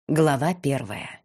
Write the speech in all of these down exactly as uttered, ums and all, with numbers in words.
Глава первая.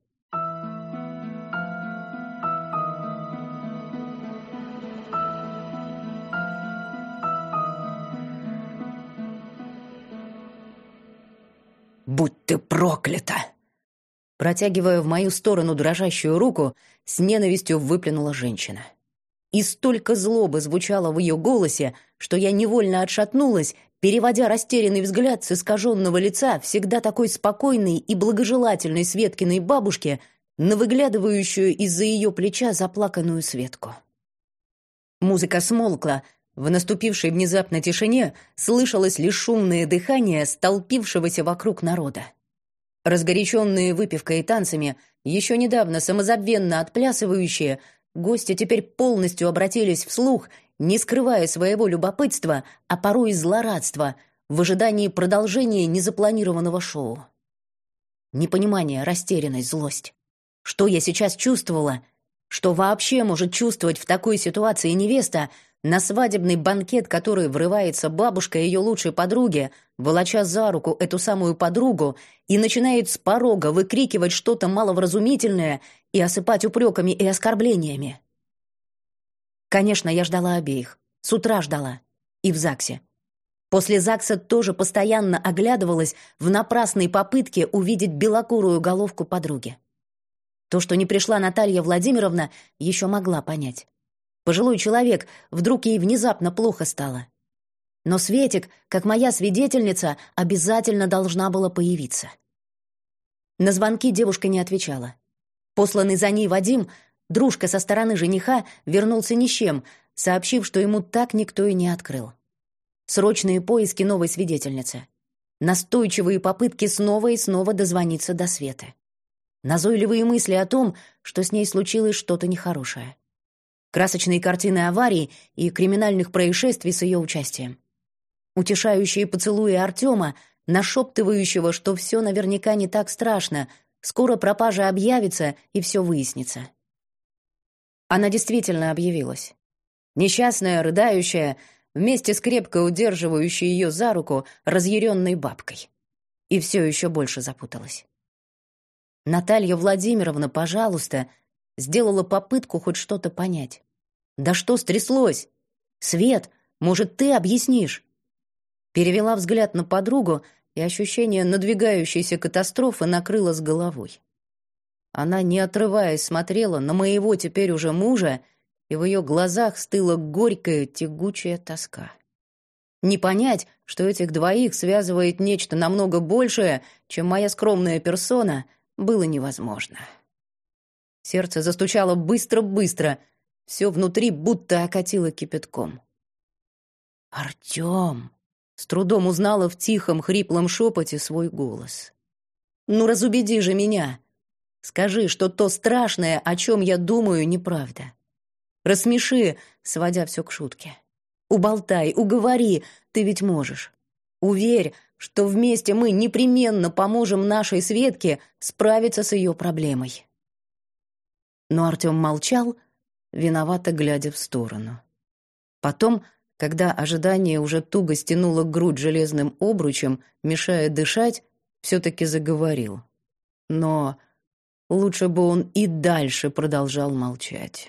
«Будь ты проклята!» Протягивая в мою сторону дрожащую руку, с ненавистью выплюнула женщина. И столько злобы звучало в ее голосе, что я невольно отшатнулась, переводя растерянный взгляд с искаженного лица всегда такой спокойной и благожелательной Светкиной бабушки на выглядывающую из-за ее плеча заплаканную Светку. Музыка смолкла. В наступившей внезапно тишине слышалось лишь шумное дыхание столпившегося вокруг народа. Разгоряченные выпивкой и танцами, еще недавно самозабвенно отплясывающие, гости теперь полностью обратились вслух, не скрывая своего любопытства, а порой и злорадства, в ожидании продолжения незапланированного шоу. Непонимание, растерянность, злость. Что я сейчас чувствовала? Что вообще может чувствовать в такой ситуации невеста, на свадебный банкет, который врывается бабушка ее лучшей подруги, волоча за руку эту самую подругу, и начинает с порога выкрикивать что-то маловразумительное и осыпать упреками и оскорблениями? Конечно, я ждала обеих. С утра ждала. И в ЗАГСе. После ЗАГСа тоже постоянно оглядывалась в напрасной попытке увидеть белокурую головку подруги. То, что не пришла Наталья Владимировна, еще могла понять. Пожилой человек, вдруг ей внезапно плохо стало. Но Светик, как моя свидетельница, обязательно должна была появиться. На звонки девушка не отвечала. Посланный за ней Вадим, дружка со стороны жениха, вернулся ни с чем, сообщив, что ему так никто и не открыл. Срочные поиски новой свидетельницы. Настойчивые попытки снова и снова дозвониться до Светы. Назойливые мысли о том, что с ней случилось что-то нехорошее. Красочные картины аварий и криминальных происшествий с ее участием. Утешающие поцелуи Артема, нашептывающего, что все наверняка не так страшно, скоро пропажа объявится и все выяснится. Она действительно объявилась. Несчастная, рыдающая, вместе с крепко удерживающей ее за руку разъяренной бабкой. И все еще больше запуталась. «Наталья Владимировна, пожалуйста», сделала попытку хоть что-то понять. «Да что стряслось? Свет, может, ты объяснишь?» Перевела взгляд на подругу, и ощущение надвигающейся катастрофы накрыло с головой. Она, не отрываясь, смотрела на моего теперь уже мужа, и в ее глазах стыла горькая, тягучая тоска. Не понять, что этих двоих связывает нечто намного большее, чем моя скромная персона, было невозможно. Сердце застучало быстро-быстро, все внутри будто окатило кипятком. «Артем!» — с трудом узнала в тихом, хриплом шепоте свой голос. «Ну, разубеди же меня! Скажи, что то страшное, о чем я думаю, неправда. Рассмеши, сводя все к шутке. Уболтай, уговори, ты ведь можешь. Уверь, что вместе мы непременно поможем нашей Светке справиться с ее проблемой». Но Артем молчал, виновато глядя в сторону. Потом, когда ожидание уже туго стянуло грудь железным обручем, мешая дышать, все-таки заговорил. Но лучше бы он и дальше продолжал молчать.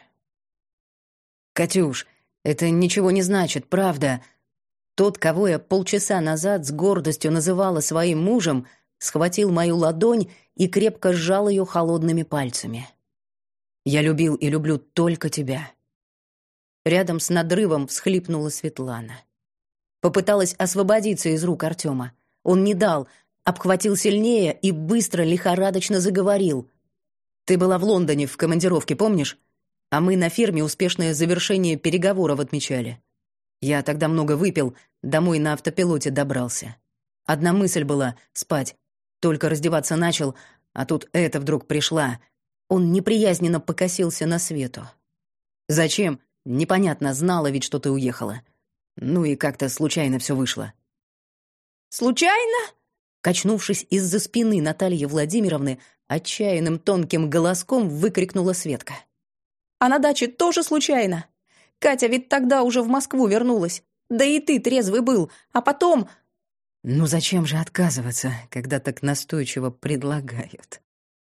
«Катюш, это ничего не значит, правда. Тот, кого я полчаса назад с гордостью называла своим мужем, схватил мою ладонь и крепко сжал ее холодными пальцами. Я любил и люблю только тебя». Рядом с надрывом всхлипнула Светлана. Попыталась освободиться из рук Артема. Он не дал, обхватил сильнее и быстро, лихорадочно заговорил. «Ты была в Лондоне в командировке, помнишь? А мы на фирме успешное завершение переговоров отмечали. Я тогда много выпил, домой на автопилоте добрался. Одна мысль была — спать. Только раздеваться начал, а тут эта вдруг пришла». Он неприязненно покосился на Свету. «Зачем? Непонятно, знала ведь, что ты уехала. Ну и как-то случайно все вышло». «Случайно?» Качнувшись из-за спины Натальи Владимировны, отчаянным тонким голоском выкрикнула Светка. «А на даче тоже случайно? Катя ведь тогда уже в Москву вернулась. Да и ты трезвый был. А потом...» «Ну зачем же отказываться, когда так настойчиво предлагают?»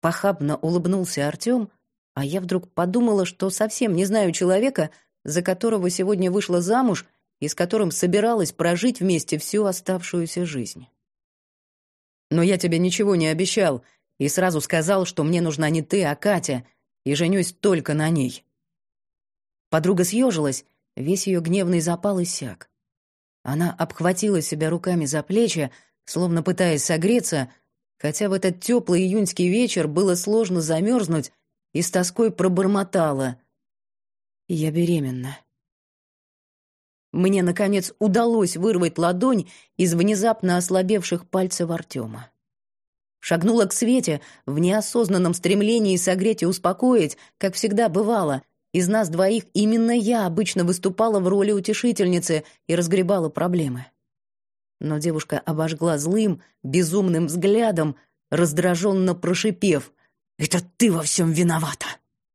Похабно улыбнулся Артём, а я вдруг подумала, что совсем не знаю человека, за которого сегодня вышла замуж и с которым собиралась прожить вместе всю оставшуюся жизнь. Но я тебе ничего не обещал и сразу сказал, что мне нужна не ты, а Катя, и женюсь только на ней. Подруга съежилась, весь ее гневный запал иссяк. Она обхватила себя руками за плечи, словно пытаясь согреться, хотя в этот теплый июньский вечер было сложно замерзнуть, и с тоской пробормотала: «Я беременна». Мне, наконец, удалось вырвать ладонь из внезапно ослабевших пальцев Артема. Шагнула к Свете в неосознанном стремлении согреть и успокоить, как всегда бывало. Из нас двоих именно я обычно выступала в роли утешительницы и разгребала проблемы. Но девушка обожгла злым, безумным взглядом, раздраженно прошипев: «Это ты во всем виновата!»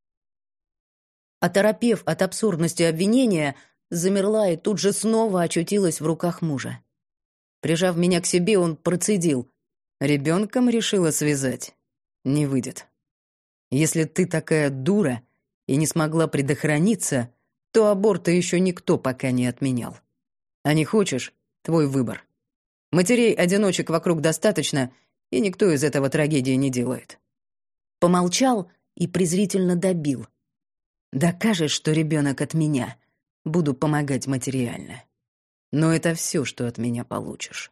Оторопев от абсурдности обвинения, замерла и тут же снова очутилась в руках мужа. Прижав меня к себе, он процедил: «Ребенком решила связать? Не выйдет. Если ты такая дура и не смогла предохраниться, то аборта еще никто пока не отменял. А не хочешь — твой выбор. Матерей-одиночек вокруг достаточно, и никто из этого трагедии не делает». Помолчал и презрительно добил: «Докажешь, что ребенок от меня, буду помогать материально. Но это все, что от меня получишь».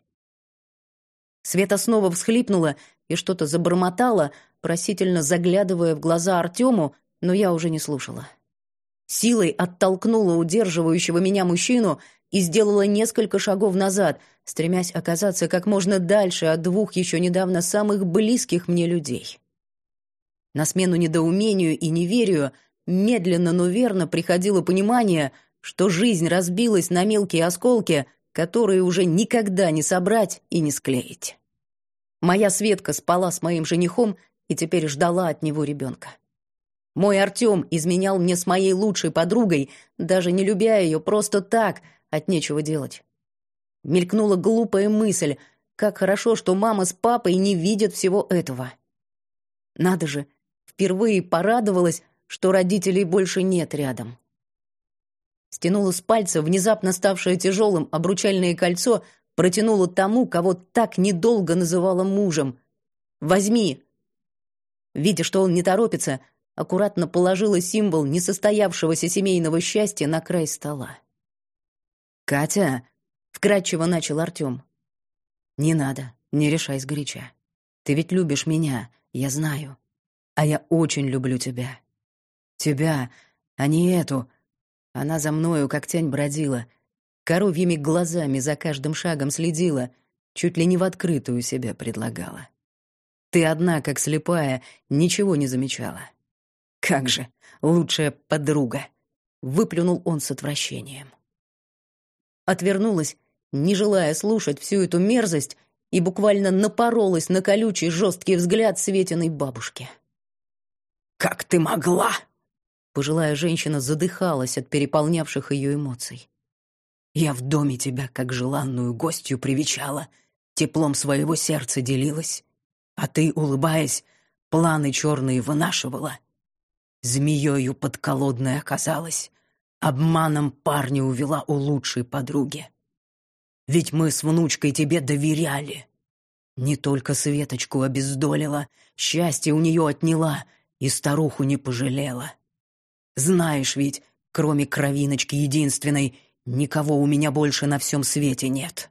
Света снова всхлипнула и что-то забормотала, просительно заглядывая в глаза Артему, но я уже не слушала. Силой оттолкнула удерживающего меня мужчину и сделала несколько шагов назад, стремясь оказаться как можно дальше от двух еще недавно самых близких мне людей. На смену недоумению и неверию медленно, но верно приходило понимание, что жизнь разбилась на мелкие осколки, которые уже никогда не собрать и не склеить. Моя Светка спала с моим женихом и теперь ждала от него ребенка. Мой Артем изменял мне с моей лучшей подругой, даже не любя ее, просто так, от нечего делать. Мелькнула глупая мысль: как хорошо, что мама с папой не видят всего этого. Надо же, впервые порадовалась, что родителей больше нет рядом. Стянула с пальца внезапно ставшее тяжелым обручальное кольцо, протянула тому, кого так недолго называла мужем. «Возьми!» Видя, что он не торопится, аккуратно положила символ несостоявшегося семейного счастья на край стола. «Катя!» — вкратчиво начал Артем. «Не надо, не решай сгоряча. Ты ведь любишь меня, я знаю. А я очень люблю тебя. Тебя, а не эту...» Она за мною, как тень, бродила, коровьими глазами за каждым шагом следила, чуть ли не в открытую себя предлагала. Ты одна, как слепая, ничего не замечала. «Как же, лучшая подруга!» — выплюнул он с отвращением. Отвернулась, не желая слушать всю эту мерзость, и буквально напоролась на колючий жесткий взгляд Светиной бабушки. «Как ты могла?» Пожилая женщина задыхалась от переполнявших ее эмоций. «Я в доме тебя, как желанную гостью, привечала, теплом своего сердца делилась, а ты, улыбаясь, планы черные вынашивала. Змеёю подколодной оказалась, обманом парня увела у лучшей подруги. Ведь мы с внучкой тебе доверяли. Не только Светочку обездолила, счастье у нее отняла и старуху не пожалела. Знаешь ведь, кроме кровиночки единственной, никого у меня больше на всем свете нет».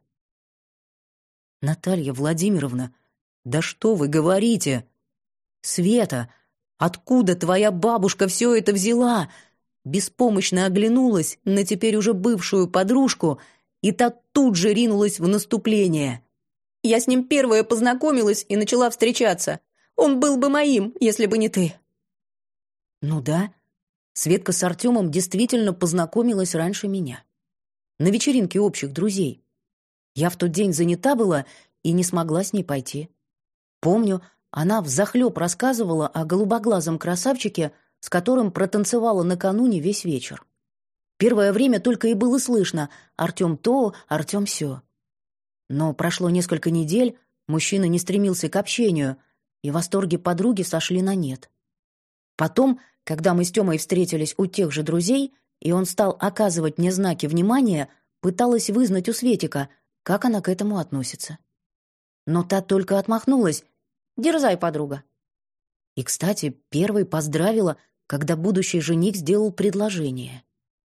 «Наталья Владимировна, да что вы говорите? Света, откуда твоя бабушка все это взяла?» Беспомощно оглянулась на теперь уже бывшую подружку, и та тут же ринулась в наступление. «Я с ним первая познакомилась и начала встречаться. Он был бы моим, если бы не ты». «Ну да, Светка с Артемом действительно познакомилась раньше меня. На вечеринке общих друзей. Я в тот день занята была и не смогла с ней пойти. Помню, она взахлеб рассказывала о голубоглазом красавчике, с которым протанцевала накануне весь вечер. Первое время только и было слышно: Артем то, Артем сё. Но прошло несколько недель, мужчина не стремился к общению, и восторги подруги сошли на нет. Потом, когда мы с Тёмой встретились у тех же друзей, и он стал оказывать мне знаки внимания, пыталась вызнать у Светика, как она к этому относится. Но та только отмахнулась. «Дерзай, подруга». И, кстати, первой поздравила, когда будущий жених сделал предложение.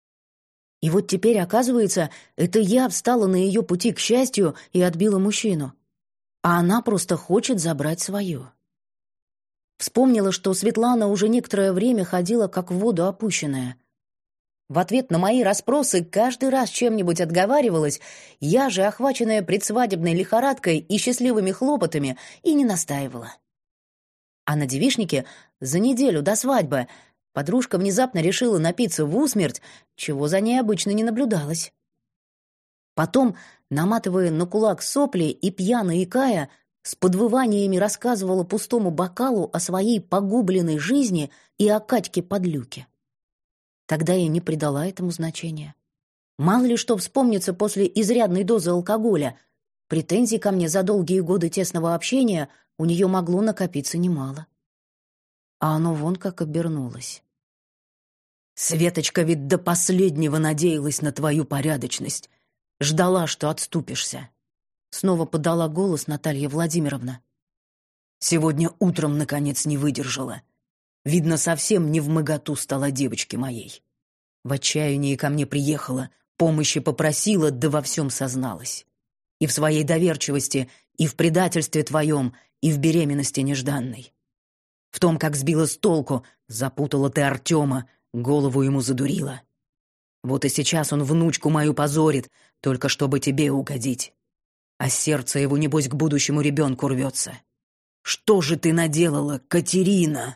И вот теперь, оказывается, это я встала на ее пути к счастью и отбила мужчину. А она просто хочет забрать свое. Вспомнила, что Светлана уже некоторое время ходила как в воду опущенная. В ответ на мои расспросы каждый раз чем-нибудь отговаривалась, я же, охваченная предсвадебной лихорадкой и счастливыми хлопотами, и не настаивала. А на девичнике за неделю до свадьбы подружка внезапно решила напиться в усмерть, чего за ней обычно не наблюдалось. Потом, наматывая на кулак сопли и пьяно икая, с подвываниями рассказывала пустому бокалу о своей погубленной жизни и о Катьке-подлюке. Тогда я не придала этому значения. Мало ли что вспомнится после изрядной дозы алкоголя. Претензий ко мне за долгие годы тесного общения у нее могло накопиться немало. А оно вон как обернулось. «Светочка ведь до последнего надеялась на твою порядочность. Ждала, что отступишься». Снова подала голос Наталья Владимировна. «Сегодня утром, наконец, не выдержала. Видно, совсем не вмоготу стала девочке моей. В отчаянии ко мне приехала, помощи попросила, да во всем созналась. И в своей доверчивости, и в предательстве твоем, и в беременности нежданной. В том, как сбила с толку, запутала ты Артема, голову ему задурила. Вот и сейчас он внучку мою позорит, только чтобы тебе угодить. А сердце его, небось, к будущему ребенку рвется. Что же ты наделала, Катерина?»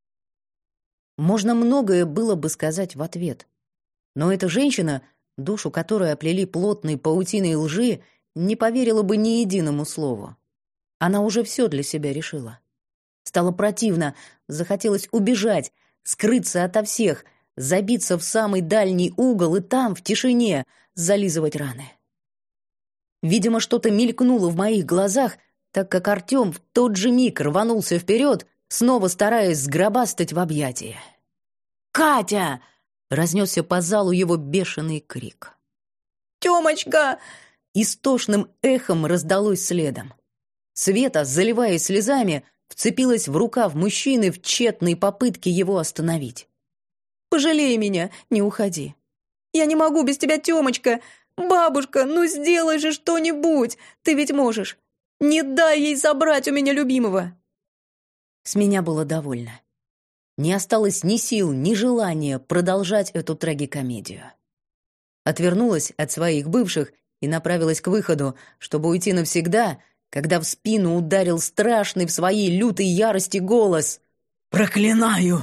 Можно многое было бы сказать в ответ. Но эта женщина, душу которой оплели плотной паутиной лжи, не поверила бы ни единому слову. Она уже все для себя решила. Стало противно, захотелось убежать, скрыться ото всех, забиться в самый дальний угол и там, в тишине, зализывать раны. Видимо, что-то мелькнуло в моих глазах, так как Артем в тот же миг рванулся вперед, снова стараясь сгробастать в объятия. «Катя!» — разнесся по залу его бешеный крик. «Тёмочка!» — истошным эхом раздалось следом. Света, заливаясь слезами, вцепилась в рукав мужчины в тщетной попытке его остановить. «Пожалей меня, не уходи. Я не могу без тебя, Тёмочка. Бабушка, ну сделай же что-нибудь, ты ведь можешь. Не дай ей забрать у меня любимого». С меня было довольно. Не осталось ни сил, ни желания продолжать эту трагикомедию. Отвернулась от своих бывших и направилась к выходу, чтобы уйти навсегда, когда в спину ударил страшный в своей лютой ярости голос: «Проклинаю!».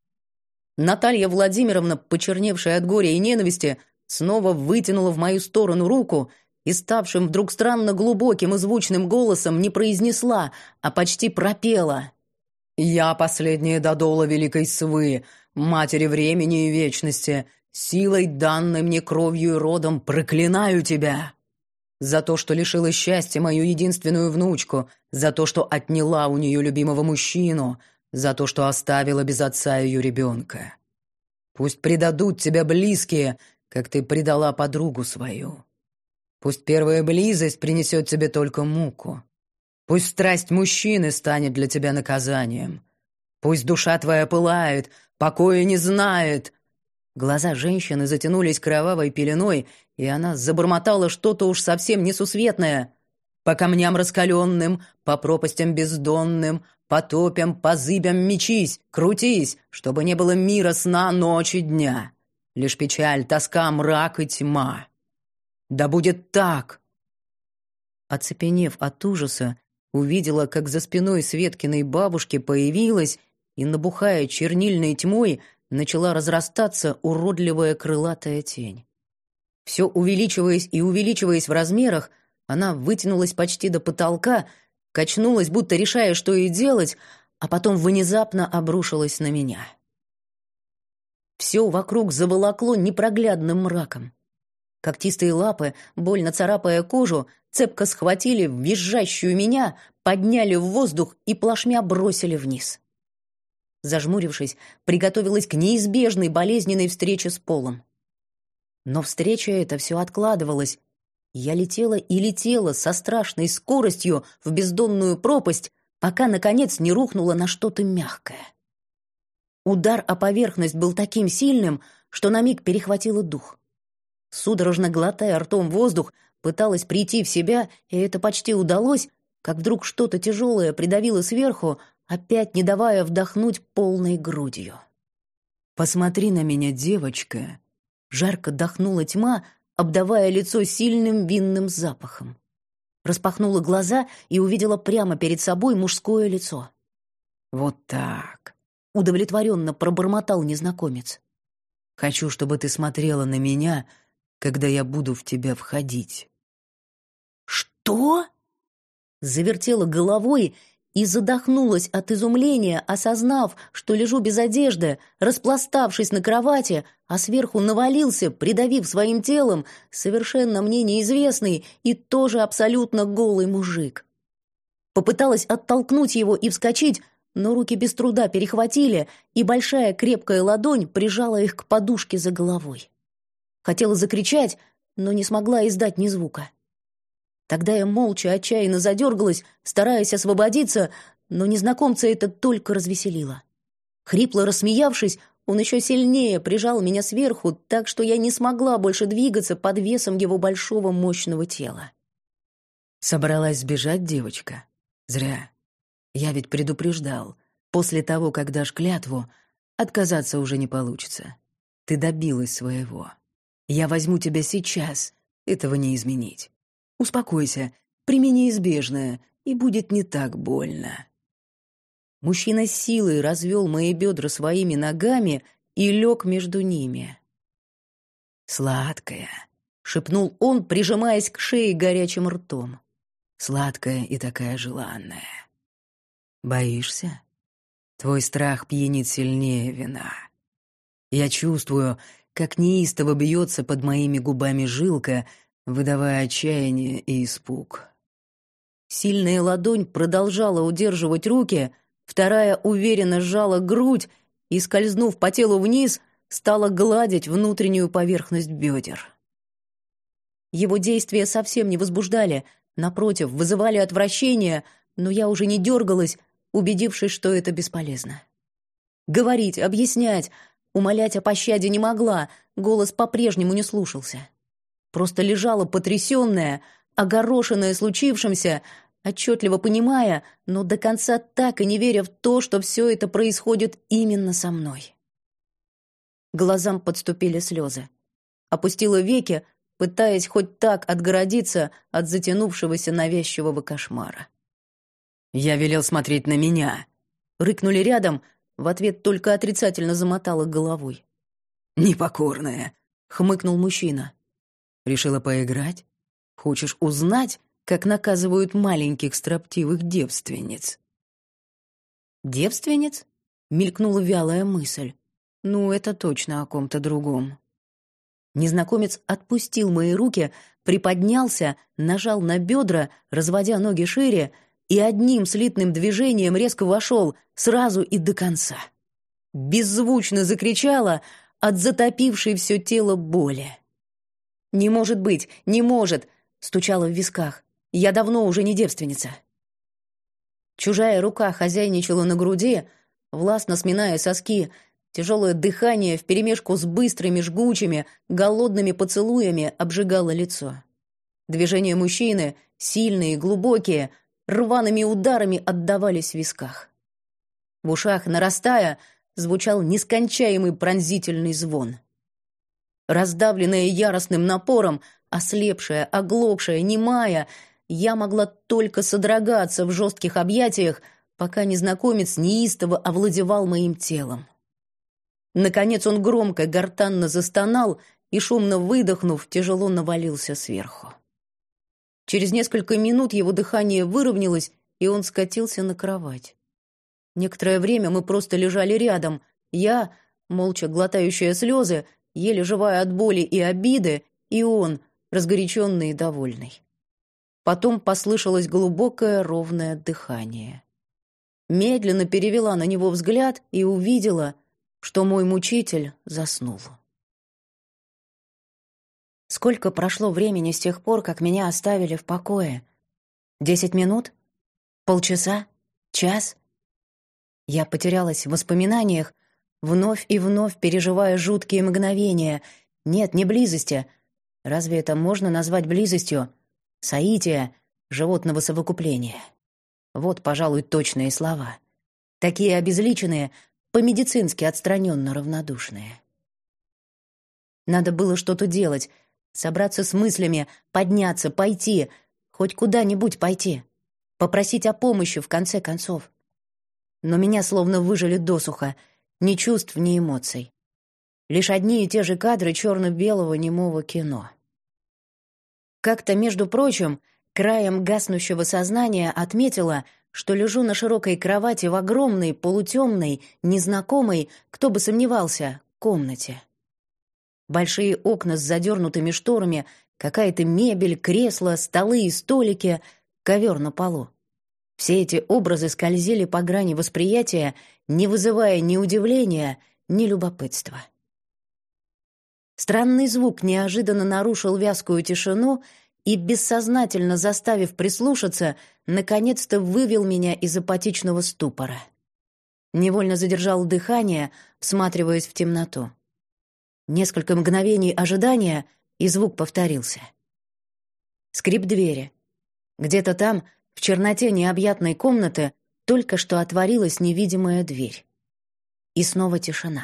Наталья Владимировна, почерневшая от горя и ненависти, снова вытянула в мою сторону руку и, ставшим вдруг странно глубоким и звучным голосом, не произнесла, а почти пропела: «Я, последняя додола великой свы, матери времени и вечности, силой, данной мне кровью и родом, проклинаю тебя за то, что лишила счастья мою единственную внучку, за то, что отняла у нее любимого мужчину, за то, что оставила без отца ее ребенка. Пусть предадут тебя близкие, как ты предала подругу свою. Пусть первая близость принесет тебе только муку. Пусть страсть мужчины станет для тебя наказанием. Пусть душа твоя пылает, покоя не знает». Глаза женщины затянулись кровавой пеленой, и она забормотала что-то уж совсем несусветное. «По камням раскаленным, по пропастям бездонным, по топям, по зыбям мечись, крутись, чтобы не было мира, сна, ночи, дня. Лишь печаль, тоска, мрак и тьма. Да будет так!» Оцепенев от ужаса, увидела, как за спиной Светкиной бабушки появилась и, набухая чернильной тьмой, начала разрастаться уродливая крылатая тень. Все увеличиваясь и увеличиваясь в размерах, она вытянулась почти до потолка, качнулась, будто решая, что ей делать, а потом внезапно обрушилась на меня. Все вокруг заволокло непроглядным мраком. Когтистые лапы, больно царапая кожу, цепко схватили визжащую меня, подняли в воздух и плашмя бросили вниз. Зажмурившись, приготовилась к неизбежной болезненной встрече с полом. Но встреча эта все откладывалась. Я летела и летела со страшной скоростью в бездонную пропасть, пока, наконец, не рухнула на что-то мягкое. Удар о поверхность был таким сильным, что на миг перехватило дух. Судорожно глотая ртом воздух, пыталась прийти в себя, и это почти удалось, как вдруг что-то тяжелое придавило сверху, опять не давая вдохнуть полной грудью. «Посмотри на меня, девочка!» Жарко дохнула тьма, обдавая лицо сильным винным запахом. Распахнула глаза и увидела прямо перед собой мужское лицо. «Вот так!» — удовлетворенно пробормотал незнакомец. «Хочу, чтобы ты смотрела на меня, когда я буду в тебя входить». «Что?» Завертела головой и задохнулась от изумления, осознав, что лежу без одежды, распластавшись на кровати, а сверху навалился, придавив своим телом, совершенно мне неизвестный и тоже абсолютно голый мужик. Попыталась оттолкнуть его и вскочить, но руки без труда перехватили, и большая крепкая ладонь прижала их к подушке за головой. Хотела закричать, но не смогла издать ни звука. Тогда я молча отчаянно задергалась, стараясь освободиться, но незнакомца это только развеселило. Хрипло рассмеявшись, он еще сильнее прижал меня сверху, так что я не смогла больше двигаться под весом его большого мощного тела. «Собралась сбежать, девочка? Зря. Я ведь предупреждал. После того, как дашь клятву, отказаться уже не получится. Ты добилась своего. Я возьму тебя сейчас, этого не изменить. Успокойся, прими неизбежное, и будет не так больно». Мужчина с силой развел мои бедра своими ногами и лег между ними. «Сладкая», — шепнул он, прижимаясь к шее горячим ртом. «Сладкая и такая желанная. Боишься? Твой страх пьянит сильнее вина. Я чувствую, как неистово бьется под моими губами жилка, выдавая отчаяние и испуг». Сильная ладонь продолжала удерживать руки, вторая уверенно сжала грудь и, скользнув по телу вниз, стала гладить внутреннюю поверхность бедер. Его действия совсем не возбуждали, напротив, вызывали отвращение, но я уже не дергалась, убедившись, что это бесполезно. Говорить, объяснять, умолять о пощаде не могла, голос по-прежнему не слушался. Просто лежала потрясённая, огорошенная случившимся, отчетливо понимая, но до конца так и не веря в то, что все это происходит именно со мной. Глазам подступили слезы. Опустила веки, пытаясь хоть так отгородиться от затянувшегося навязчивого кошмара. «Я велел смотреть на меня!» Рыкнули рядом, в ответ только отрицательно замотала головой. «Непокорная!» — хмыкнул мужчина. «Решила поиграть? Хочешь узнать, как наказывают маленьких строптивых девственниц?» «Девственниц?» — мелькнула вялая мысль. «Ну, это точно о ком-то другом». Незнакомец отпустил мои руки, приподнялся, нажал на бедра, разводя ноги шире, и одним слитным движением резко вошел, сразу и до конца. Беззвучно закричала от затопившей все тело боли. «Не может быть, не может!» — стучала в висках. «Я давно уже не девственница». Чужая рука хозяйничала на груди, властно сминая соски, тяжелое дыхание вперемешку с быстрыми, жгучими, голодными поцелуями обжигало лицо. Движения мужчины, сильные, глубокие, рваными ударами отдавались в висках. В ушах, нарастая, звучал нескончаемый пронзительный звон. Раздавленная яростным напором, ослепшая, оглохшая, немая, я могла только содрогаться в жестких объятиях, пока незнакомец неистово овладевал моим телом. Наконец он громко, гортанно застонал и, шумно выдохнув, тяжело навалился сверху. Через несколько минут его дыхание выровнялось, и он скатился на кровать. Некоторое время мы просто лежали рядом, я, молча глотающая слезы, еле живая от боли и обиды, и он, разгоряченный и довольный. Потом послышалось глубокое ровное дыхание. Медленно перевела на него взгляд и увидела, что мой мучитель заснул. Сколько прошло времени с тех пор, как меня оставили в покое? Десять минут? Полчаса? Час? Я потерялась в воспоминаниях, вновь и вновь переживая жуткие мгновения. Нет, не близости. Разве это можно назвать близостью? Соития, животного совокупления. Вот, пожалуй, точные слова. Такие обезличенные, по-медицински отстраненно равнодушные. Надо было что-то делать, собраться с мыслями, подняться, пойти, хоть куда-нибудь пойти, попросить о помощи, в конце концов. Но меня словно выжали досуха, ни чувств, ни эмоций. Лишь одни и те же кадры черно-белого немого кино. Как-то, между прочим, краем гаснущего сознания отметила, что лежу на широкой кровати в огромной, полутемной, незнакомой, кто бы сомневался, комнате. Большие окна с задернутыми шторами, какая-то мебель, кресла, столы и столики, ковер на полу. Все эти образы скользили по грани восприятия, не вызывая ни удивления, ни любопытства. Странный звук неожиданно нарушил вязкую тишину и, бессознательно заставив прислушаться, наконец-то вывел меня из апатичного ступора. Невольно задержал дыхание, всматриваясь в темноту. Несколько мгновений ожидания, и звук повторился. Скрип двери. Где-то там, в черноте необъятной комнаты, только что отворилась невидимая дверь. И снова тишина.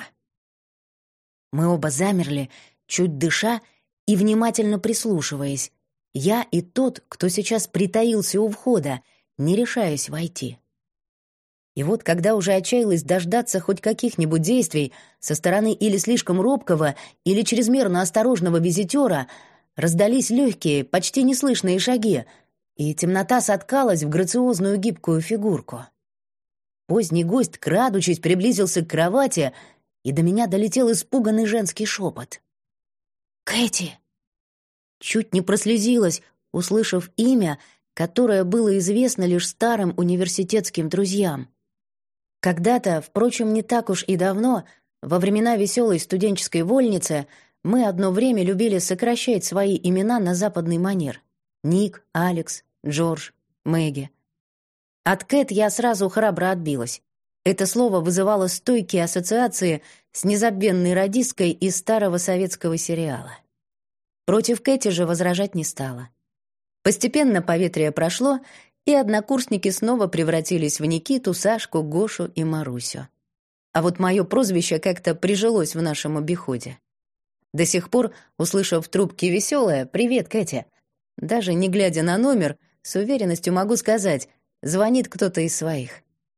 Мы оба замерли, чуть дыша и внимательно прислушиваясь. Я и тот, кто сейчас притаился у входа, не решаясь войти. И вот, когда уже отчаялась дождаться хоть каких-нибудь действий со стороны или слишком робкого, или чрезмерно осторожного визитера, раздались легкие, почти неслышные шаги, и темнота соткалась в грациозную гибкую фигурку. Поздний гость, крадучись, приблизился к кровати, и до меня долетел испуганный женский шепот. «Кэти!» Чуть не прослезилась, услышав имя, которое было известно лишь старым университетским друзьям. Когда-то, впрочем, не так уж и давно, во времена веселой студенческой вольницы, мы одно время любили сокращать свои имена на западный манер. Ник, Алекс, Джордж, Мэгги. От Кэт я сразу храбро отбилась. Это слово вызывало стойкие ассоциации с незабвенной радисткой из старого советского сериала. Против Кэти же возражать не стала. Постепенно поветрие прошло, и однокурсники снова превратились в Никиту, Сашку, Гошу и Марусю. А вот мое прозвище как-то прижилось в нашем обиходе. До сих пор, услышав в трубке веселое «Привет, Катя», даже не глядя на номер, с уверенностью могу сказать, звонит кто-то из своих.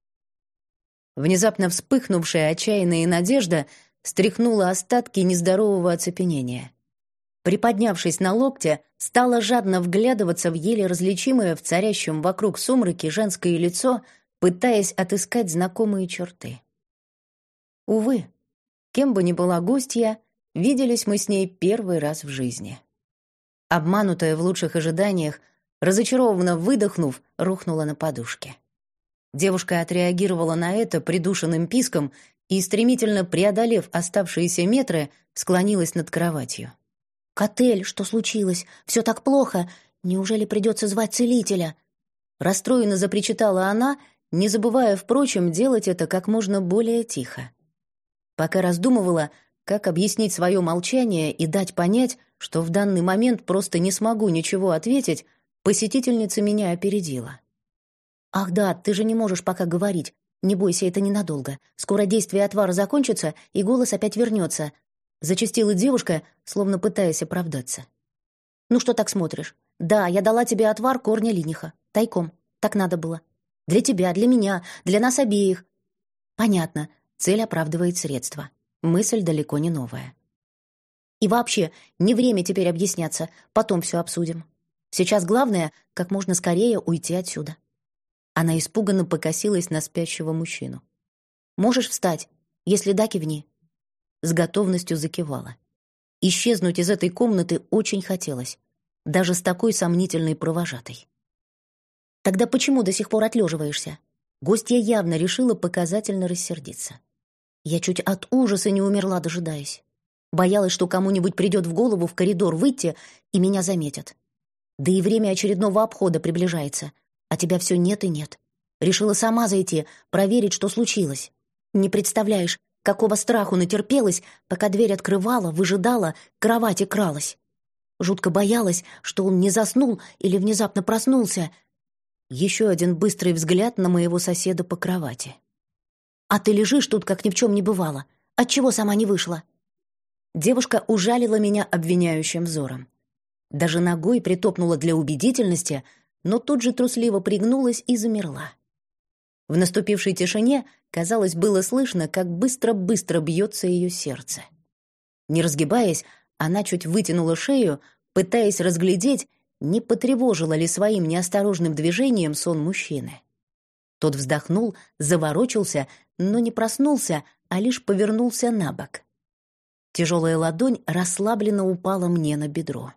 Внезапно вспыхнувшая отчаянная надежда стряхнула остатки нездорового оцепенения. Приподнявшись на локте, стала жадно вглядываться в еле различимое в царящем вокруг сумраке женское лицо, пытаясь отыскать знакомые черты. Увы, кем бы ни была гостья, виделись мы с ней первый раз в жизни. Обманутая в лучших ожиданиях, разочарованно выдохнув, рухнула на подушке. Девушка отреагировала на это придушенным писком и, стремительно преодолев оставшиеся метры, склонилась над кроватью. «Котель, что случилось? Все так плохо. Неужели придется звать целителя?» Расстроенно запричитала она, не забывая, впрочем, делать это как можно более тихо. Пока раздумывала, как объяснить свое молчание и дать понять, что в данный момент просто не смогу ничего ответить, посетительница меня опередила. «Ах да, ты же не можешь пока говорить. Не бойся, это ненадолго. Скоро действие отвара закончится, и голос опять вернется», — зачастила девушка, словно пытаясь оправдаться. «Ну что так смотришь? Да, я дала тебе отвар корня линиха. Тайком. Так надо было. Для тебя, для меня, для нас обеих». «Понятно. Цель оправдывает средства. Мысль далеко не новая. И вообще, не время теперь объясняться. Потом все обсудим. Сейчас главное, как можно скорее уйти отсюда». Она испуганно покосилась на спящего мужчину. «Можешь встать? Если да, кивни». С готовностью закивала. Исчезнуть из этой комнаты очень хотелось, даже с такой сомнительной провожатой. Тогда почему до сих пор отлеживаешься? Гостья явно решила показательно рассердиться. Я чуть от ужаса не умерла, дожидаясь. Боялась, что кому-нибудь придет в голову в коридор выйти и меня заметят. Да и время очередного обхода приближается, а тебя все нет и нет. Решила сама зайти, проверить, что случилось. Не представляешь, какого страху натерпелась, пока дверь открывала, выжидала, к кровати кралась. Жутко боялась, что он не заснул или внезапно проснулся. Еще один быстрый взгляд на моего соседа по кровати. «А ты лежишь тут, как ни в чем не бывало. Отчего сама не вышла?» Девушка ужалила меня обвиняющим взором. Даже ногой притопнула для убедительности, но тут же трусливо пригнулась и замерла. В наступившей тишине, казалось, было слышно, как быстро-быстро бьется ее сердце. Не разгибаясь, она чуть вытянула шею, пытаясь разглядеть, не потревожило ли своим неосторожным движением сон мужчины. Тот вздохнул, заворочился, но не проснулся, а лишь повернулся на бок. Тяжелая ладонь расслабленно упала мне на бедро.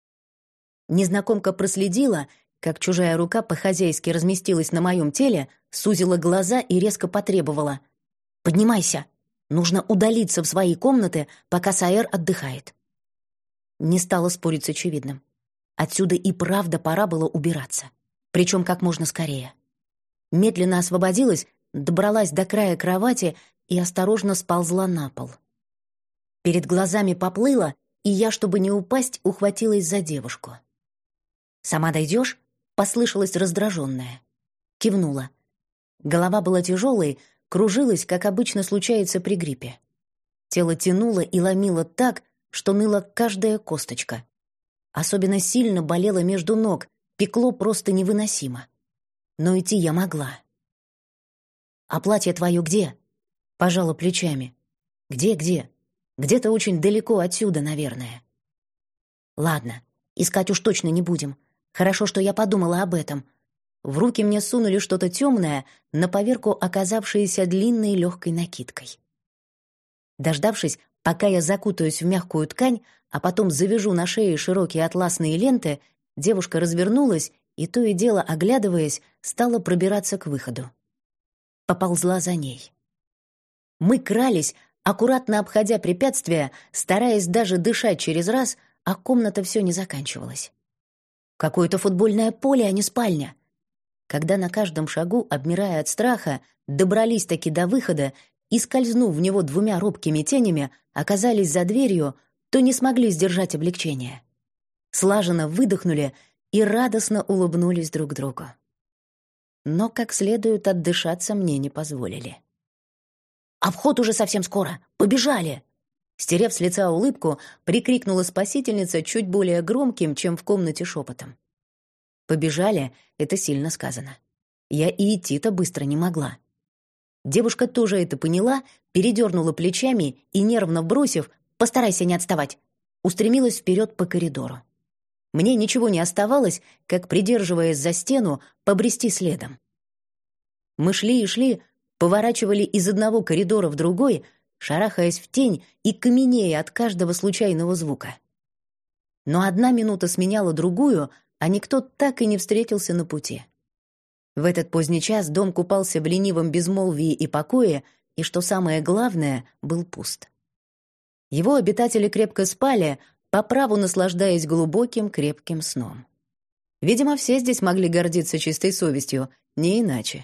Незнакомка проследила, как чужая рука по-хозяйски разместилась на моем теле, сузила глаза и резко потребовала: «Поднимайся! Нужно удалиться в свои комнаты, пока Саэр отдыхает». Не стала спорить с очевидным. Отсюда и правда пора было убираться. Причем как можно скорее. Медленно освободилась, добралась до края кровати и осторожно сползла на пол. Перед глазами поплыла, и я, чтобы не упасть, ухватилась за девушку. «Сама дойдешь?» — послышалась раздраженная. Кивнула. Голова была тяжелой, кружилась, как обычно случается при гриппе. Тело тянуло и ломило так, что ныла каждая косточка. Особенно сильно болело между ног, пекло просто невыносимо. Но идти я могла. «А платье твое где?» — пожала плечами. «Где-где? Где-то очень далеко отсюда, наверное». «Ладно, искать уж точно не будем. Хорошо, что я подумала об этом». В руки мне сунули что-то темное, на поверку оказавшееся длинной легкой накидкой. Дождавшись, пока я закутаюсь в мягкую ткань, а потом завяжу на шее широкие атласные ленты, девушка развернулась и, то и дело оглядываясь, стала пробираться к выходу. Поползла за ней. Мы крались, аккуратно обходя препятствия, стараясь даже дышать через раз, а комната все не заканчивалась. Какое-то футбольное поле, а не спальня. Когда на каждом шагу, обмирая от страха, добрались-таки до выхода и, скользнув в него двумя робкими тенями, оказались за дверью, то не смогли сдержать облегчение. Слаженно выдохнули и радостно улыбнулись друг другу. Но как следует отдышаться мне не позволили. «А вход уже совсем скоро! Побежали!» Стерев с лица улыбку, прикрикнула спасительница чуть более громким, чем в комнате шепотом. «Побежали» — это сильно сказано. Я и идти-то быстро не могла. Девушка тоже это поняла, передернула плечами и, нервно бросив «постарайся не отставать», устремилась вперед по коридору. Мне ничего не оставалось, как, придерживаясь за стену, побрести следом. Мы шли и шли, поворачивали из одного коридора в другой, шарахаясь в тень и каменея от каждого случайного звука. Но одна минута сменяла другую, а никто так и не встретился на пути. В этот поздний час дом купался в ленивом безмолвии и покое, и, что самое главное, был пуст. Его обитатели крепко спали, по праву наслаждаясь глубоким крепким сном. Видимо, все здесь могли гордиться чистой совестью, не иначе.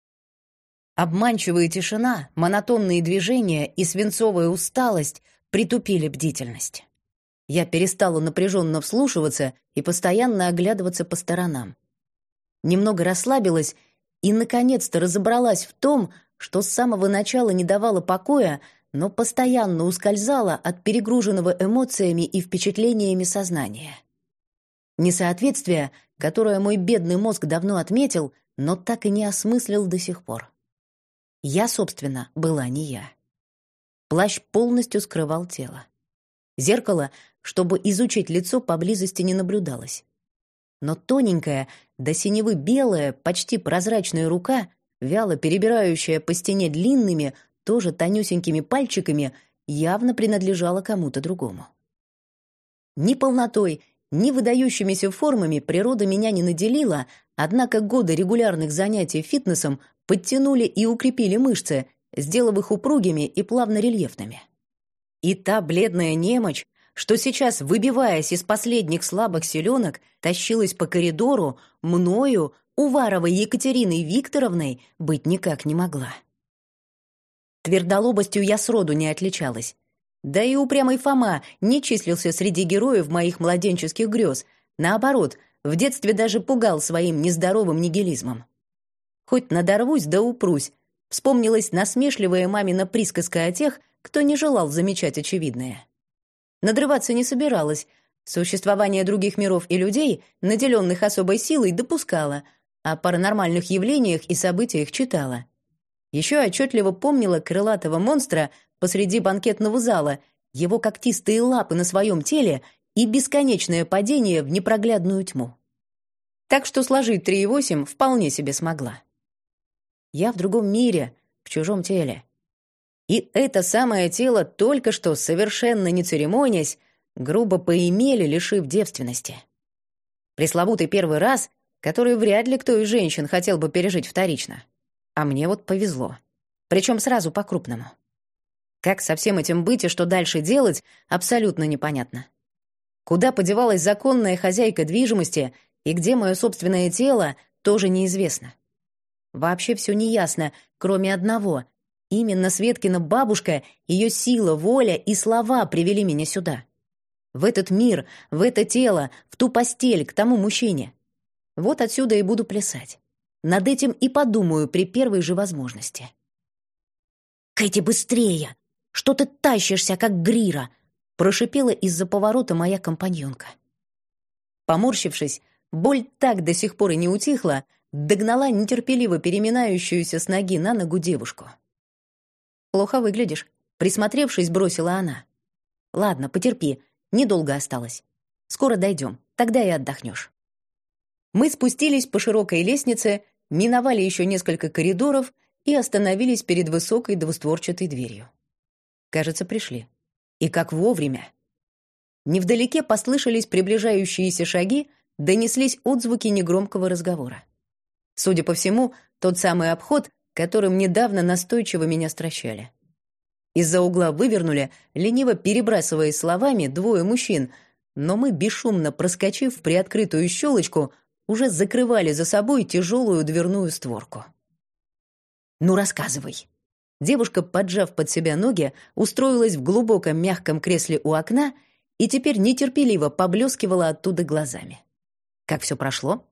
Обманчивая тишина, монотонные движения и свинцовая усталость притупили бдительность. Я перестала напряженно вслушиваться и постоянно оглядываться по сторонам. Немного расслабилась и, наконец-то, разобралась в том, что с самого начала не давало покоя, но постоянно ускользала от перегруженного эмоциями и впечатлениями сознания. Несоответствие, которое мой бедный мозг давно отметил, но так и не осмыслил до сих пор. Я, собственно, была не я. Плащ полностью скрывал тело. Зеркало, чтобы изучить лицо, поблизости не наблюдалось. Но тоненькая, до синевы белая, почти прозрачная рука, вяло перебирающая по стене длинными, тоже тонюсенькими пальчиками, явно принадлежала кому-то другому. Ни полнотой, ни выдающимися формами природа меня не наделила, Однако годы регулярных занятий фитнесом подтянули и укрепили мышцы, сделав их упругими и плавно-рельефными. И та бледная немочь, что сейчас, выбиваясь из последних слабых силенок, тащилась по коридору, мною, Уваровой Екатериной Викторовной, быть никак не могла. Твердолобостью я сроду не отличалась. Да и упрямый Фома не числился среди героев моих младенческих грез. Наоборот, в детстве даже пугал своим нездоровым нигилизмом. Хоть надорвусь да упрусь, вспомнилась насмешливая мамина присказка о тех, кто не желал замечать очевидное. Надрываться не собиралась. Существование других миров и людей, наделенных особой силой, допускала, о паранормальных явлениях и событиях читала. Еще отчетливо помнила крылатого монстра посреди банкетного зала, его когтистые лапы на своем теле и бесконечное падение в непроглядную тьму. Так что сложить три и восемь вполне себе смогла. Я в другом мире, в чужом теле. И это самое тело только что, совершенно не церемонясь, грубо поимели, лишив девственности. Пресловутый первый раз, который вряд ли кто из женщин хотел бы пережить вторично. А мне вот повезло. Причем сразу по-крупному. Как со всем этим быть и что дальше делать, абсолютно непонятно. Куда подевалась законная хозяйка движимости и где мое собственное тело, тоже неизвестно. Вообще все неясно, кроме одного. Именно Светкина бабушка, ее сила, воля и слова привели меня сюда. В этот мир, в это тело, в ту постель, к тому мужчине. Вот отсюда и буду плясать. Над этим и подумаю при первой же возможности. «Кэти, быстрее! Что ты тащишься, как грира?» прошипела из-за поворота моя компаньонка. Поморщившись, боль так до сих пор и не утихла, догнала нетерпеливо переминающуюся с ноги на ногу девушку. «Плохо выглядишь», — присмотревшись, бросила она. «Ладно, потерпи, недолго осталось. Скоро дойдем, тогда и отдохнешь». Мы спустились по широкой лестнице, миновали еще несколько коридоров и остановились перед высокой двустворчатой дверью. Кажется, пришли. И как вовремя. Невдалеке послышались приближающиеся шаги, донеслись отзвуки негромкого разговора. Судя по всему, тот самый обход, которым недавно настойчиво меня стращали. Из-за угла вывернули, лениво перебрасываясь словами, двое мужчин, но мы, бесшумно проскочив в приоткрытую щелочку, уже закрывали за собой тяжелую дверную створку. «Ну, рассказывай». Девушка, поджав под себя ноги, устроилась в глубоком мягком кресле у окна и теперь нетерпеливо поблескивала оттуда глазами. «Как все прошло?»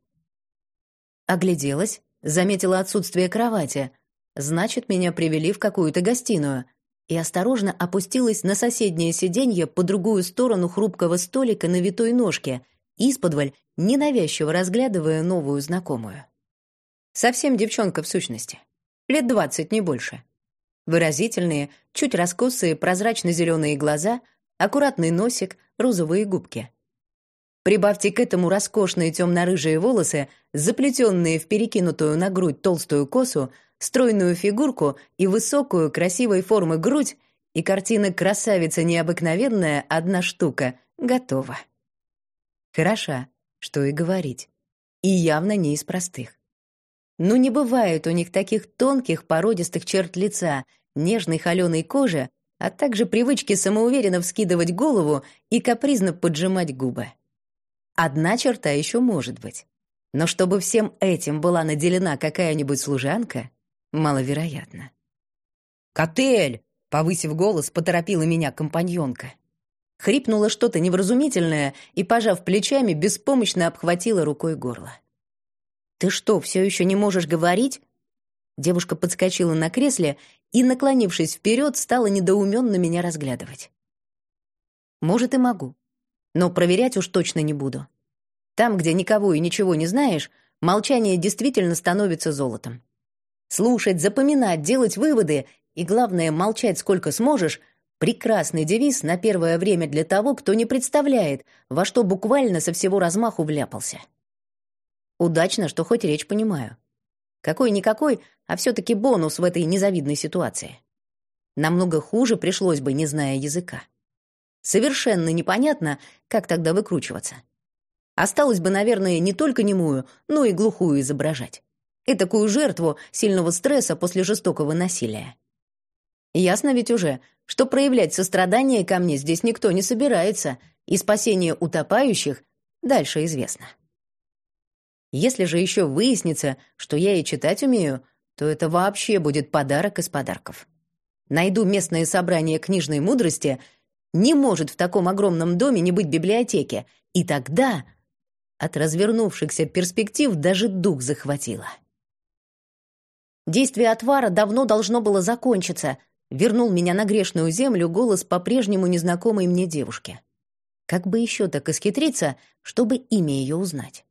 Огляделась, заметила отсутствие кровати. Значит, меня привели в какую-то гостиную, и осторожно опустилась на соседнее сиденье по другую сторону хрупкого столика на витой ножке, исподволь ненавязчиво разглядывая новую знакомую. Совсем девчонка в сущности. Лет двадцать, не больше. Выразительные, чуть раскосые прозрачно-зеленые глаза, аккуратный носик, розовые губки. Прибавьте к этому роскошные темно-рыжие волосы, заплетенные в перекинутую на грудь толстую косу, стройную фигурку и высокую, красивой формы грудь, и картина «Красавица необыкновенная, одна штука» готова. Хороша, что и говорить. И явно не из простых. Ну, не бывает у них таких тонких, породистых черт лица, нежной холеной кожи, а также привычки самоуверенно вскидывать голову и капризно поджимать губы. Одна черта еще может быть. Но чтобы всем этим была наделена какая-нибудь служанка, маловероятно. «Котель!» — повысив голос, поторопила меня компаньонка. Хрипнуло что-то невразумительное и, пожав плечами, беспомощно обхватила рукой горло. «Ты что, все еще не можешь говорить?» Девушка подскочила на кресле и, наклонившись вперед, стала недоуменно меня разглядывать. «Может, и могу, но проверять уж точно не буду. Там, где никого и ничего не знаешь, молчание действительно становится золотом. Слушать, запоминать, делать выводы и, главное, молчать сколько сможешь — прекрасный девиз на первое время для того, кто не представляет, во что буквально со всего размаху вляпался. Удачно, что хоть речь понимаю. Какой-никакой, а все-таки бонус в этой незавидной ситуации. Намного хуже пришлось бы, не зная языка. Совершенно непонятно, как тогда выкручиваться. Осталось бы, наверное, не только немую, но и глухую изображать. Этакую жертву сильного стресса после жестокого насилия. Ясно ведь уже, что проявлять сострадание ко мне здесь никто не собирается, и спасение утопающих дальше известно. Если же еще выяснится, что я и читать умею, то это вообще будет подарок из подарков. Найду местное собрание книжной мудрости, не может в таком огромном доме не быть библиотеки, и тогда от развернувшихся перспектив даже дух захватило. Действие отвара давно должно было закончиться, вернул меня на грешную землю голос по-прежнему незнакомой мне девушки. Как бы еще так исхитриться, чтобы имя ее узнать?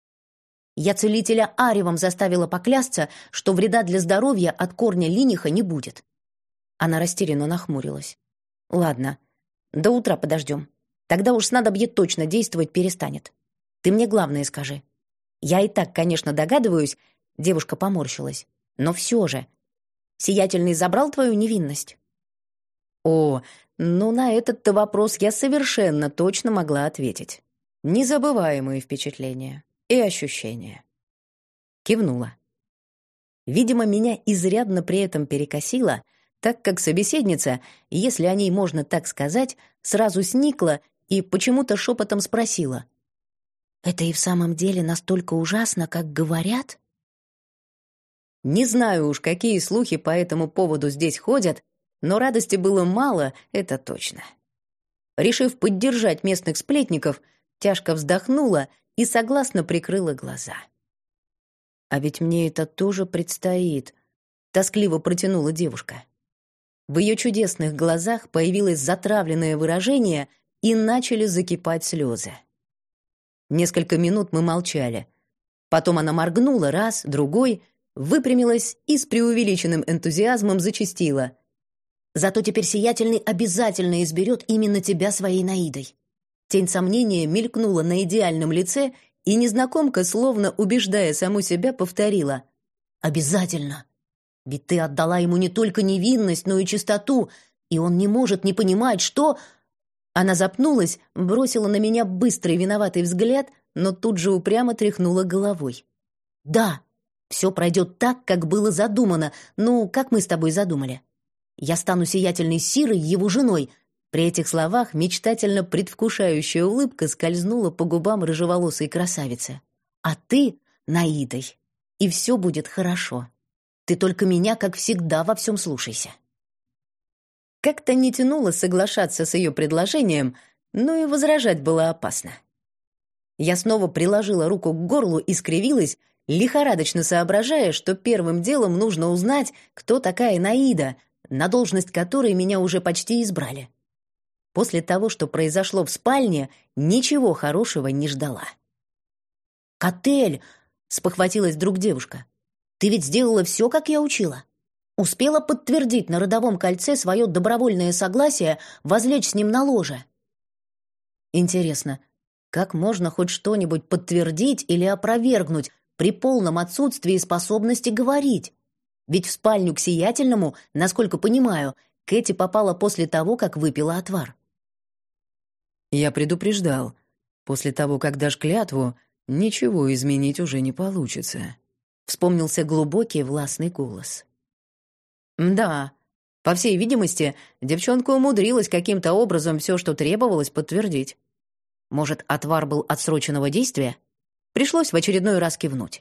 Я целителя Аревом заставила поклясться, что вреда для здоровья от корня линиха не будет. Она растерянно нахмурилась. Ладно, до утра подождем. Тогда уж снадобье точно действовать перестанет. Ты мне главное скажи. Я и так, конечно, догадываюсь, девушка поморщилась, но все же. Сиятельный забрал твою невинность? О, ну на этот-то вопрос я совершенно точно могла ответить. Незабываемые впечатления и ощущения. Кивнула. Видимо, меня изрядно при этом перекосило, так как собеседница, если о ней можно так сказать, сразу сникла и почему-то шепотом спросила: «Это и в самом деле настолько ужасно, как говорят?» Не знаю уж, какие слухи по этому поводу здесь ходят, но радости было мало, это точно. Решив поддержать местных сплетников, тяжко вздохнула и согласно прикрыла глаза. «А ведь мне это тоже предстоит», — тоскливо протянула девушка. В ее чудесных глазах появилось затравленное выражение, и начали закипать слезы. Несколько минут мы молчали. Потом она моргнула раз, другой, выпрямилась и с преувеличенным энтузиазмом зачастила: «Зато теперь сиятельный обязательно изберет именно тебя своей Наидой». Тень сомнения мелькнула на идеальном лице, и незнакомка, словно убеждая саму себя, повторила: «Обязательно. Ведь ты отдала ему не только невинность, но и чистоту, и он не может не понимать, что...» Она запнулась, бросила на меня быстрый виноватый взгляд, но тут же упрямо тряхнула головой. «Да, все пройдет так, как было задумано. Ну, как мы с тобой задумали. Я стану сиятельной Сирой, его женой». При этих словах мечтательно предвкушающая улыбка скользнула по губам рыжеволосой красавицы. «А ты — Наидой, и все будет хорошо. Ты только меня, как всегда, во всем слушайся». Как-то не тянуло соглашаться с ее предложением, но и возражать было опасно. Я снова приложила руку к горлу и скривилась, лихорадочно соображая, что первым делом нужно узнать, кто такая Наида, на должность которой меня уже почти избрали. После того, что произошло в спальне, ничего хорошего не ждала. «Котель!» — спохватилась вдруг девушка. «Ты ведь сделала все, как я учила. Успела подтвердить на родовом кольце свое добровольное согласие возлечь с ним на ложе». Интересно, как можно хоть что-нибудь подтвердить или опровергнуть при полном отсутствии способности говорить? Ведь в спальню к сиятельному, насколько понимаю, Кэти попала после того, как выпила отвар. Я предупреждал. После того, как дашь клятву, ничего изменить уже не получится. Вспомнился глубокий властный голос. Да, по всей видимости, девчонка умудрилась каким-то образом все, что требовалось, подтвердить. Может, отвар был отсроченного действия? Пришлось в очередной раз кивнуть.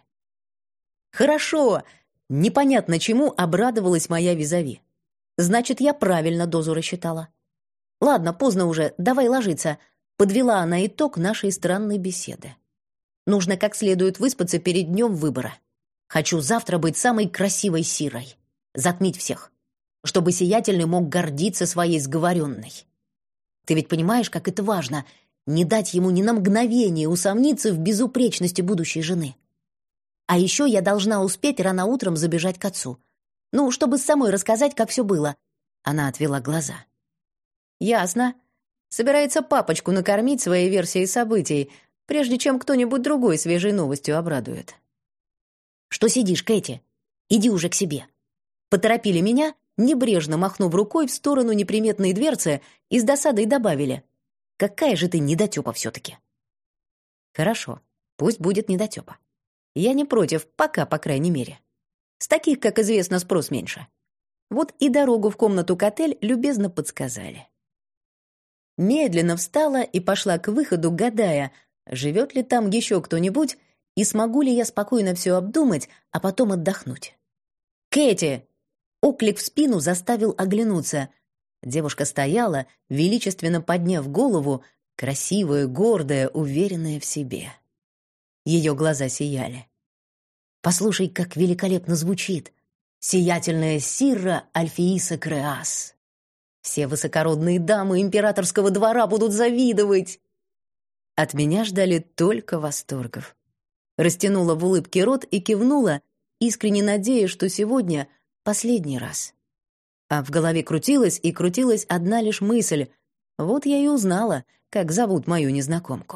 Хорошо, непонятно чему обрадовалась моя визави. Значит, я правильно дозу рассчитала. Ладно, поздно уже, давай ложиться. Подвела она итог нашей странной беседы. Нужно как следует выспаться перед днем выбора. Хочу завтра быть самой красивой Сирой. Затмить всех. Чтобы сиятельный мог гордиться своей сговоренной. Ты ведь понимаешь, как это важно — не дать ему ни на мгновение усомниться в безупречности будущей жены. А еще я должна успеть рано утром забежать к отцу. Ну, чтобы самой рассказать, как все было. Она отвела глаза. Ясно. Собирается папочку накормить своей версией событий, прежде чем кто-нибудь другой свежей новостью обрадует. Что сидишь, Кэти? Иди уже к себе. Поторопили меня, небрежно махнув рукой в сторону неприметной дверцы, и с досадой добавили: «Какая же ты недотёпа все-таки!» Хорошо, пусть будет недотёпа. Я не против, пока, по крайней мере. С таких, как известно, спрос меньше. Вот и дорогу в комнату к отель любезно подсказали. Медленно встала и пошла к выходу, гадая, живет ли там еще кто-нибудь, и смогу ли я спокойно все обдумать, а потом отдохнуть. «Кэти!» Оклик в спину заставил оглянуться. Девушка стояла, величественно подняв голову, красивая, гордая, уверенная в себе. Ее глаза сияли. «Послушай, как великолепно звучит! Сиятельная Сирра Альфеиса Креас! Все высокородные дамы императорского двора будут завидовать!» От меня ждали только восторгов. Растянула в улыбке рот и кивнула, искренне надеясь, что сегодня последний раз. А в голове крутилась и крутилась одна лишь мысль. Вот я и узнала, как зовут мою незнакомку.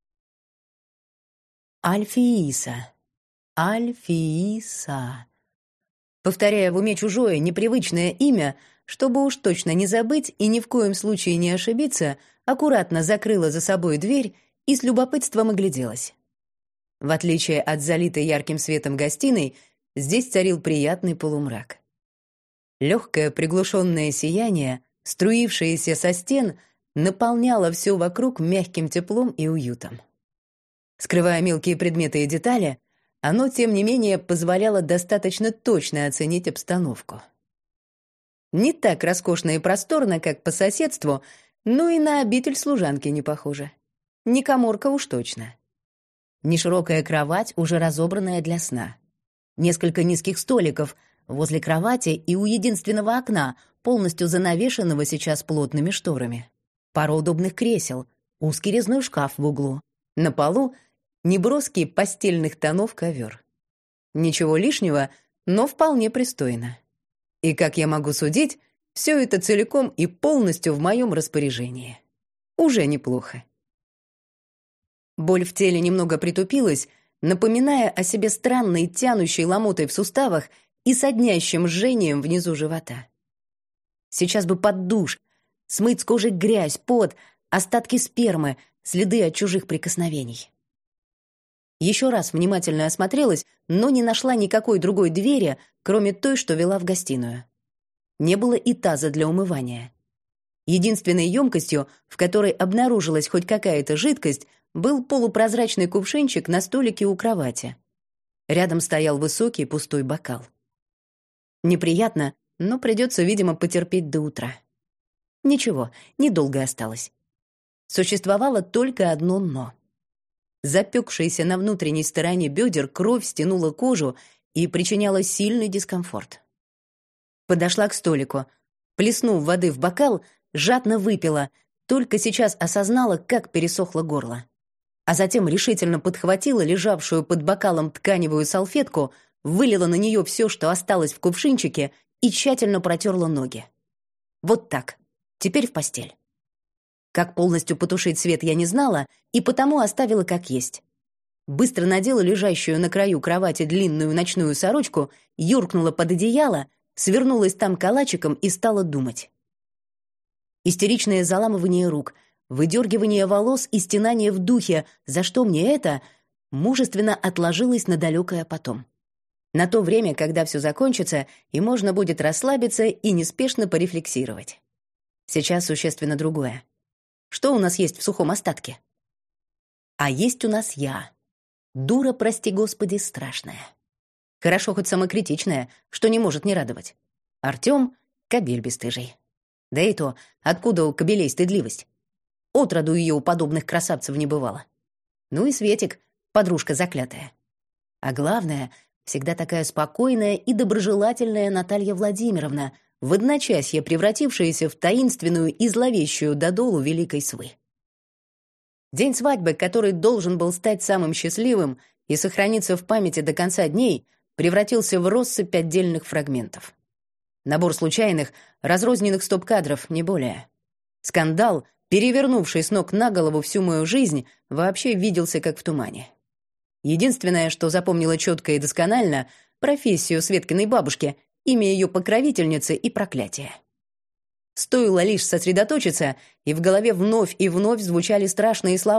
Альфеиса. Альфеиса. Повторяя в уме чужое, непривычное имя, чтобы уж точно не забыть и ни в коем случае не ошибиться, аккуратно закрыла за собой дверь и с любопытством огляделась. В отличие от залитой ярким светом гостиной, здесь царил приятный полумрак. Легкое приглушенное сияние, струившееся со стен, наполняло все вокруг мягким теплом и уютом. Скрывая мелкие предметы и детали, оно, тем не менее, позволяло достаточно точно оценить обстановку. Не так роскошно и просторно, как по соседству, но и на обитель служанки не похоже. Не каморка уж точно. Неширокая кровать, уже разобранная для сна. Несколько низких столиков возле кровати и у единственного окна, полностью занавешенного сейчас плотными шторами. Пара удобных кресел, узкий резной шкаф в углу. На полу неброский постельных тонов ковер. Ничего лишнего, но вполне пристойно. И, как я могу судить, все это целиком и полностью в моем распоряжении. Уже неплохо. Боль в теле немного притупилась, напоминая о себе странной тянущей ломотой в суставах и соднящим жжением внизу живота. Сейчас бы под душ, смыть с кожи грязь, пот, остатки спермы, следы от чужих прикосновений. Еще раз внимательно осмотрелась, но не нашла никакой другой двери, кроме той, что вела в гостиную. Не было и таза для умывания. Единственной емкостью, в которой обнаружилась хоть какая-то жидкость, был полупрозрачный кувшинчик на столике у кровати. Рядом стоял высокий пустой бокал. Неприятно, но придется, видимо, потерпеть до утра. Ничего, недолго осталось. Существовало только одно «но». Запекшаяся на внутренней стороне бедер кровь стянула кожу и причиняла сильный дискомфорт. Подошла к столику, плеснув воды в бокал, жадно выпила, только сейчас осознала, как пересохло горло. А затем решительно подхватила лежавшую под бокалом тканевую салфетку, вылила на нее все, что осталось в кувшинчике, и тщательно протерла ноги. Вот так. Теперь в постель. Как полностью потушить свет я не знала, и потому оставила как есть. Быстро надела лежащую на краю кровати длинную ночную сорочку, юркнула под одеяло, свернулась там калачиком и стала думать. Истеричное заламывание рук, выдергивание волос и стенание в духе «за что мне это?» мужественно отложилось на далекое потом. На то время, когда все закончится, и можно будет расслабиться и неспешно порефлексировать. Сейчас существенно другое. Что у нас есть в сухом остатке? А есть у нас я. Дура, прости господи, страшная. Хорошо хоть самокритичная, что не может не радовать. Артём — кобель бесстыжий. Да и то, откуда у кобелей стыдливость? Отроду ее у подобных красавцев не бывало. Ну и Светик, подружка заклятая. А главное, всегда такая спокойная и доброжелательная Наталья Владимировна, в одночасье превратившаяся в таинственную и зловещую додолу великой свы. День свадьбы, который должен был стать самым счастливым и сохраниться в памяти до конца дней, превратился в россыпь отдельных фрагментов. Набор случайных, разрозненных стоп-кадров, не более. Скандал, перевернувший с ног на голову всю мою жизнь, вообще виделся как в тумане. Единственное, что запомнила четко и досконально — профессию Светкиной бабушки, имя ее покровительницы и проклятие. Стоило лишь сосредоточиться, и в голове вновь и вновь звучали страшные слова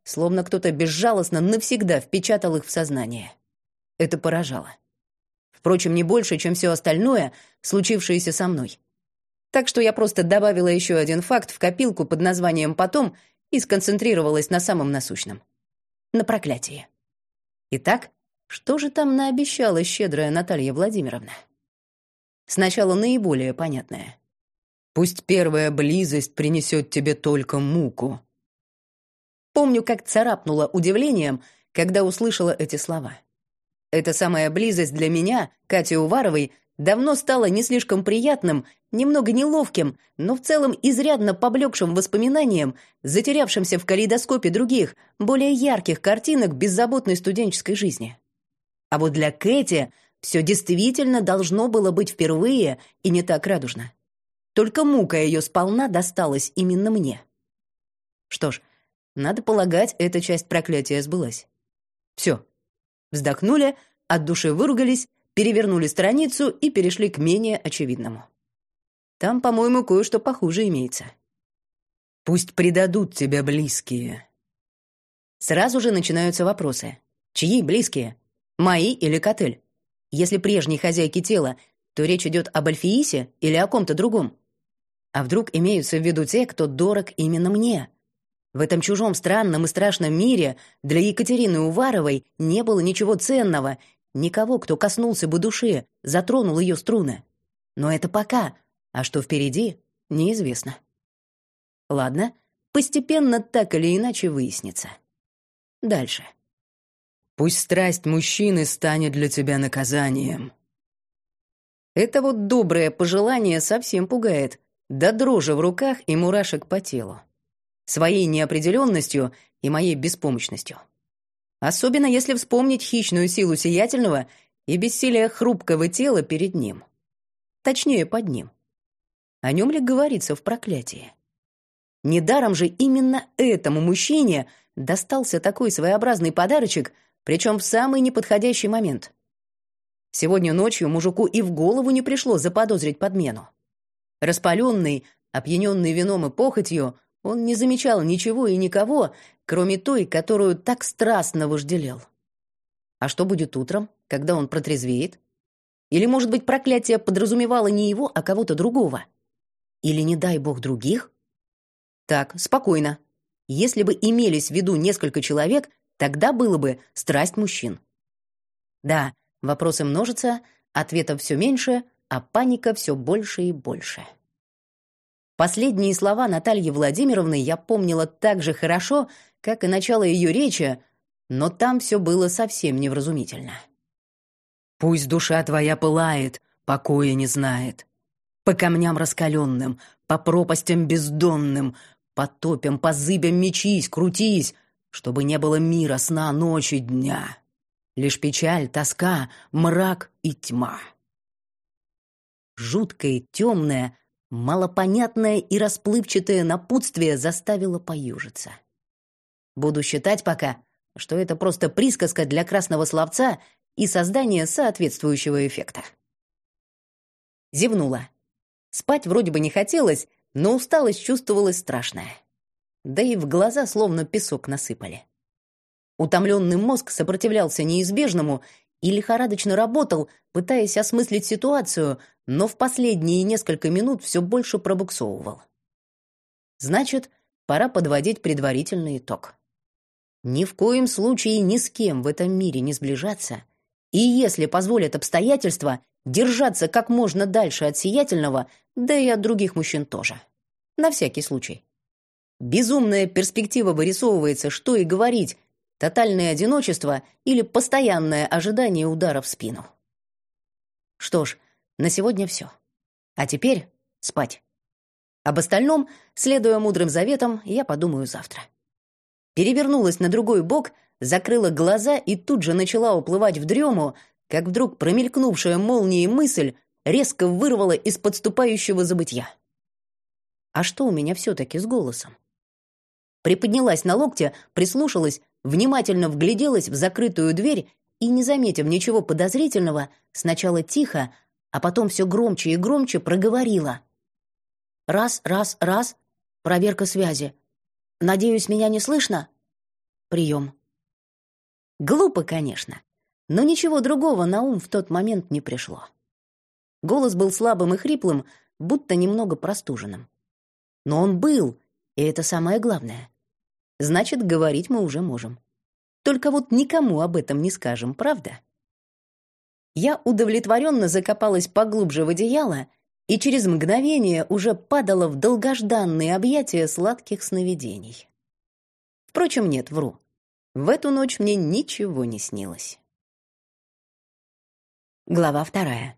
словно кто-то безжалостно навсегда впечатал их в сознание. Это поражало. Впрочем, не больше, чем все остальное, случившееся со мной. Так что я просто добавила еще один факт в копилку под названием «Потом» и сконцентрировалась на самом насущном. На проклятии. Итак, что же там наобещала щедрая Наталья Владимировна? Сначала наиболее понятное. «Пусть первая близость принесет тебе только муку». Помню, как царапнуло удивлением, когда услышала эти слова. Эта самая близость для меня, Кати Уваровой, давно стала не слишком приятным, немного неловким, но в целом изрядно поблекшим воспоминанием, затерявшимся в калейдоскопе других, более ярких картинок беззаботной студенческой жизни. А вот для Кэти все действительно должно было быть впервые и не так радужно. Только мука ее сполна досталась именно мне. Что ж, надо полагать, эта часть проклятия сбылась. Все. Вздохнули, от души выругались, перевернули страницу и перешли к менее очевидному. Там, по-моему, кое-что похуже имеется. «Пусть предадут тебя близкие». Сразу же начинаются вопросы. Чьи близкие? Мои или Котель? Если прежней хозяйки тела, то речь идет об Альфиисе или о ком-то другом? А вдруг имеются в виду те, кто дорог именно мне? В этом чужом странном и страшном мире для Екатерины Уваровой не было ничего ценного, никого, кто коснулся бы души, затронул ее струны. Но это пока, а что впереди, неизвестно. Ладно, постепенно так или иначе выяснится. Дальше. «Пусть страсть мужчины станет для тебя наказанием». Это вот доброе пожелание совсем пугает, до дрожи в руках и мурашек по телу. Своей неопределенностью и моей беспомощностью. Особенно если вспомнить хищную силу сиятельного и бессилие хрупкого тела перед ним. Точнее, под ним. О нем ли говорится в проклятии? Недаром же именно этому мужчине достался такой своеобразный подарочек, причем в самый неподходящий момент. Сегодня ночью мужику и в голову не пришло заподозрить подмену. Распаленный, опьяненный вином и похотью, он не замечал ничего и никого, кроме той, которую так страстно вожделел. А что будет утром, когда он протрезвеет? Или, может быть, проклятие подразумевало не его, а кого-то другого? Или, не дай бог, других? Так, спокойно. Если бы имелись в виду несколько человек, тогда было бы страсть мужчин. Да, вопросы множатся, ответов все меньше, а паника все больше и больше. Последние слова Натальи Владимировны я помнила так же хорошо, как и начало ее речи, но там все было совсем невразумительно. «Пусть душа твоя пылает, покоя не знает. По камням раскаленным, по пропастям бездонным, по топям, по зыбям мечись, крутись, чтобы не было мира, сна, ночи, дня. Лишь печаль, тоска, мрак и тьма». Жуткое, темное, малопонятное и расплывчатое напутствие заставило поюжиться. Буду считать пока, что это просто присказка для красного словца и создание соответствующего эффекта. Зевнула. Спать вроде бы не хотелось, но усталость чувствовалась страшная. Да и в глаза словно песок насыпали. Утомленный мозг сопротивлялся неизбежному и лихорадочно работал, пытаясь осмыслить ситуацию, но в последние несколько минут все больше пробуксовывал. Значит, пора подводить предварительный итог. Ни в коем случае ни с кем в этом мире не сближаться, и, если позволят обстоятельства, держаться как можно дальше от сиятельного, да и от других мужчин тоже. На всякий случай. Безумная перспектива вырисовывается, что и говорить, тотальное одиночество или постоянное ожидание удара в спину. Что ж, на сегодня все. А теперь спать. Об остальном, следуя мудрым заветам, я подумаю завтра. Перевернулась на другой бок, закрыла глаза и тут же начала уплывать в дрему, как вдруг промелькнувшая молнией мысль резко вырвала из подступающего забытья. А что у меня все-таки с голосом? Приподнялась на локте, прислушалась, внимательно вгляделась в закрытую дверь и, не заметив ничего подозрительного, сначала тихо, а потом все громче и громче проговорила. «Раз, раз, раз. Проверка связи. Надеюсь, меня не слышно?» прием. Глупо, конечно, но ничего другого на ум в тот момент не пришло. Голос был слабым и хриплым, будто немного простуженным. Но он был, и это самое главное. Значит, говорить мы уже можем. Только вот никому об этом не скажем, правда? Я удовлетворенно закопалась поглубже в одеяло и через мгновение уже падала в долгожданные объятия сладких сновидений. Впрочем, нет, вру. В эту ночь мне ничего не снилось. Глава вторая.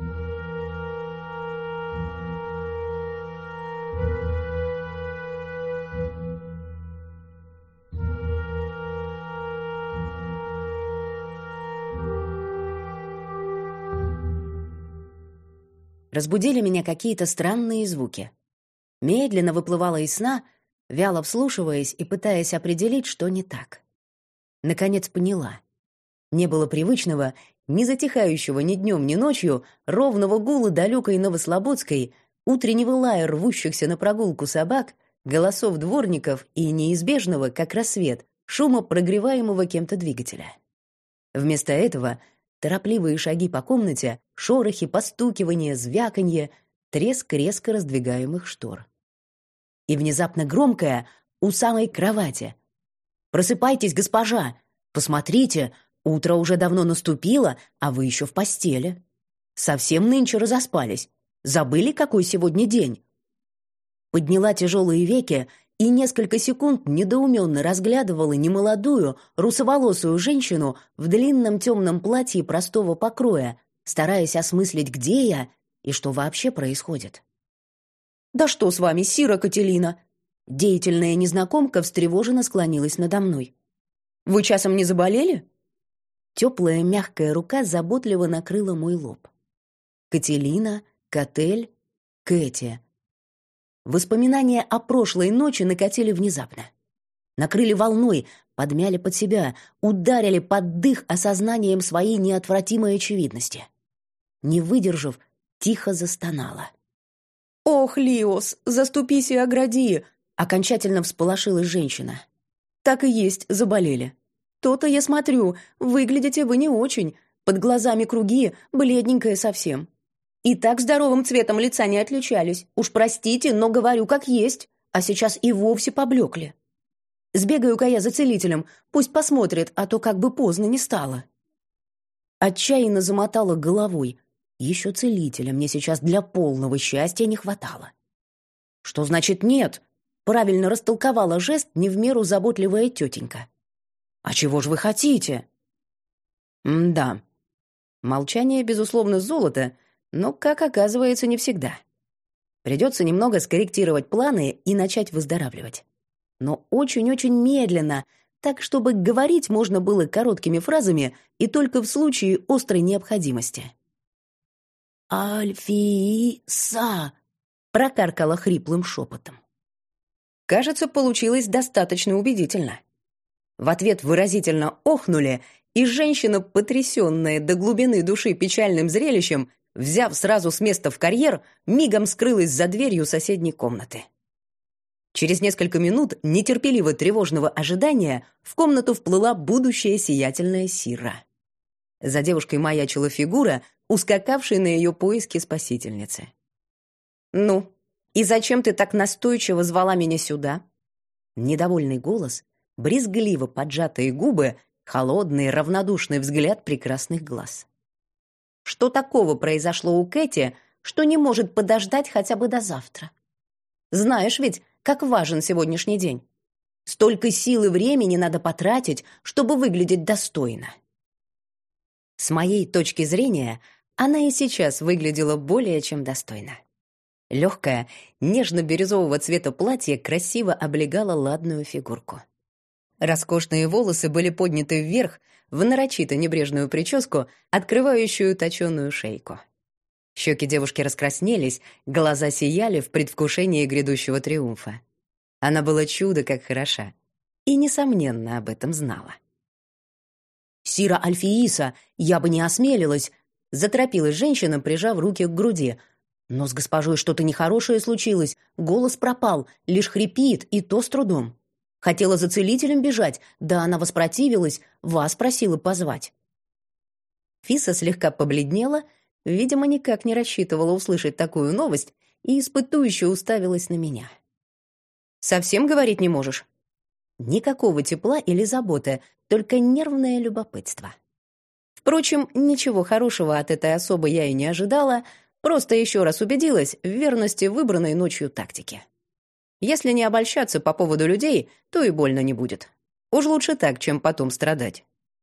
Разбудили меня какие-то странные звуки. Медленно выплывала из сна, вяло вслушиваясь и пытаясь определить, что не так. Наконец поняла. Не было привычного, ни затихающего ни днем, ни ночью, ровного гула далекой Новослободской, утреннего лая рвущихся на прогулку собак, голосов дворников и неизбежного, как рассвет, шума прогреваемого кем-то двигателя. Вместо этого торопливые шаги по комнате, шорохи, постукивания, звяканье, треск резко раздвигаемых штор. И внезапно громкое у самой кровати. «Просыпайтесь, госпожа! Посмотрите, утро уже давно наступило, а вы еще в постели. Совсем нынче разоспались. Забыли, какой сегодня день?» Подняла тяжелые веки и несколько секунд недоуменно разглядывала немолодую, русоволосую женщину в длинном темном платье простого покроя, стараясь осмыслить, где я и что вообще происходит. «Да что с вами, Сира Кателина?» Деятельная незнакомка встревоженно склонилась надо мной. «Вы часом не заболели?» Теплая мягкая рука заботливо накрыла мой лоб. Кателина, Котель, Кэти. Воспоминания о прошлой ночи накатили внезапно. Накрыли волной, подмяли под себя, ударили под дых осознанием своей неотвратимой очевидности. Не выдержав, тихо застонала. «Ох, Лиос, заступись и огради!» — окончательно всполошилась женщина. «Так и есть, заболели. То-то я смотрю, выглядите вы не очень, под глазами круги, бледненькая совсем. И так здоровым цветом лица не отличались. Уж простите, но говорю как есть, а сейчас и вовсе поблекли. Сбегаю-ка я за целителем, пусть посмотрит, а то как бы поздно не стало». Отчаянно замотала головой. Еще целителя мне сейчас для полного счастья не хватало. «Что значит нет?» — правильно растолковала жест не в меру заботливая тетенька. «А чего ж вы хотите?» М-да. Молчание, безусловно, золото, но, как оказывается, не всегда. Придется немного скорректировать планы и начать выздоравливать. Но очень-очень медленно, так, чтобы говорить можно было короткими фразами и только в случае острой необходимости. «Альфиса!» — прокаркала хриплым шепотом. Кажется, получилось достаточно убедительно. В ответ выразительно охнули, и женщина, потрясенная до глубины души печальным зрелищем, взяв сразу с места в карьер, мигом скрылась за дверью соседней комнаты. Через несколько минут нетерпеливо тревожного ожидания в комнату вплыла будущая сиятельная Сира. За девушкой маячила фигура, ускакавшей на ее поиски спасительницы. «Ну, и зачем ты так настойчиво звала меня сюда?» Недовольный голос, брезгливо поджатые губы, холодный равнодушный взгляд прекрасных глаз. Что такого произошло у Кэти, что не может подождать хотя бы до завтра? Знаешь ведь, как важен сегодняшний день. Столько сил и времени надо потратить, чтобы выглядеть достойно. С моей точки зрения, она и сейчас выглядела более чем достойно. Легкое, нежно-бирюзового цвета платье красиво облегало ладную фигурку. Роскошные волосы были подняты вверх в нарочито небрежную прическу, открывающую точеную шейку. Щеки девушки раскраснелись, глаза сияли в предвкушении грядущего триумфа. Она была чудо как хороша и, несомненно, об этом знала. «Сира Альфииса, я бы не осмелилась!» — заторопилась женщина, прижав руки к груди. «Но с госпожой что-то нехорошее случилось, голос пропал, лишь хрипит, и то с трудом. Хотела за целителем бежать, да она воспротивилась, вас просила позвать». Фиса слегка побледнела, видимо, никак не рассчитывала услышать такую новость и испытующе уставилась на меня. «Совсем говорить не можешь?» Никакого тепла или заботы, только нервное любопытство. Впрочем, ничего хорошего от этой особы я и не ожидала, просто еще раз убедилась в верности выбранной ночью тактики. Если не обольщаться по поводу людей, то и больно не будет. Уж лучше так, чем потом страдать.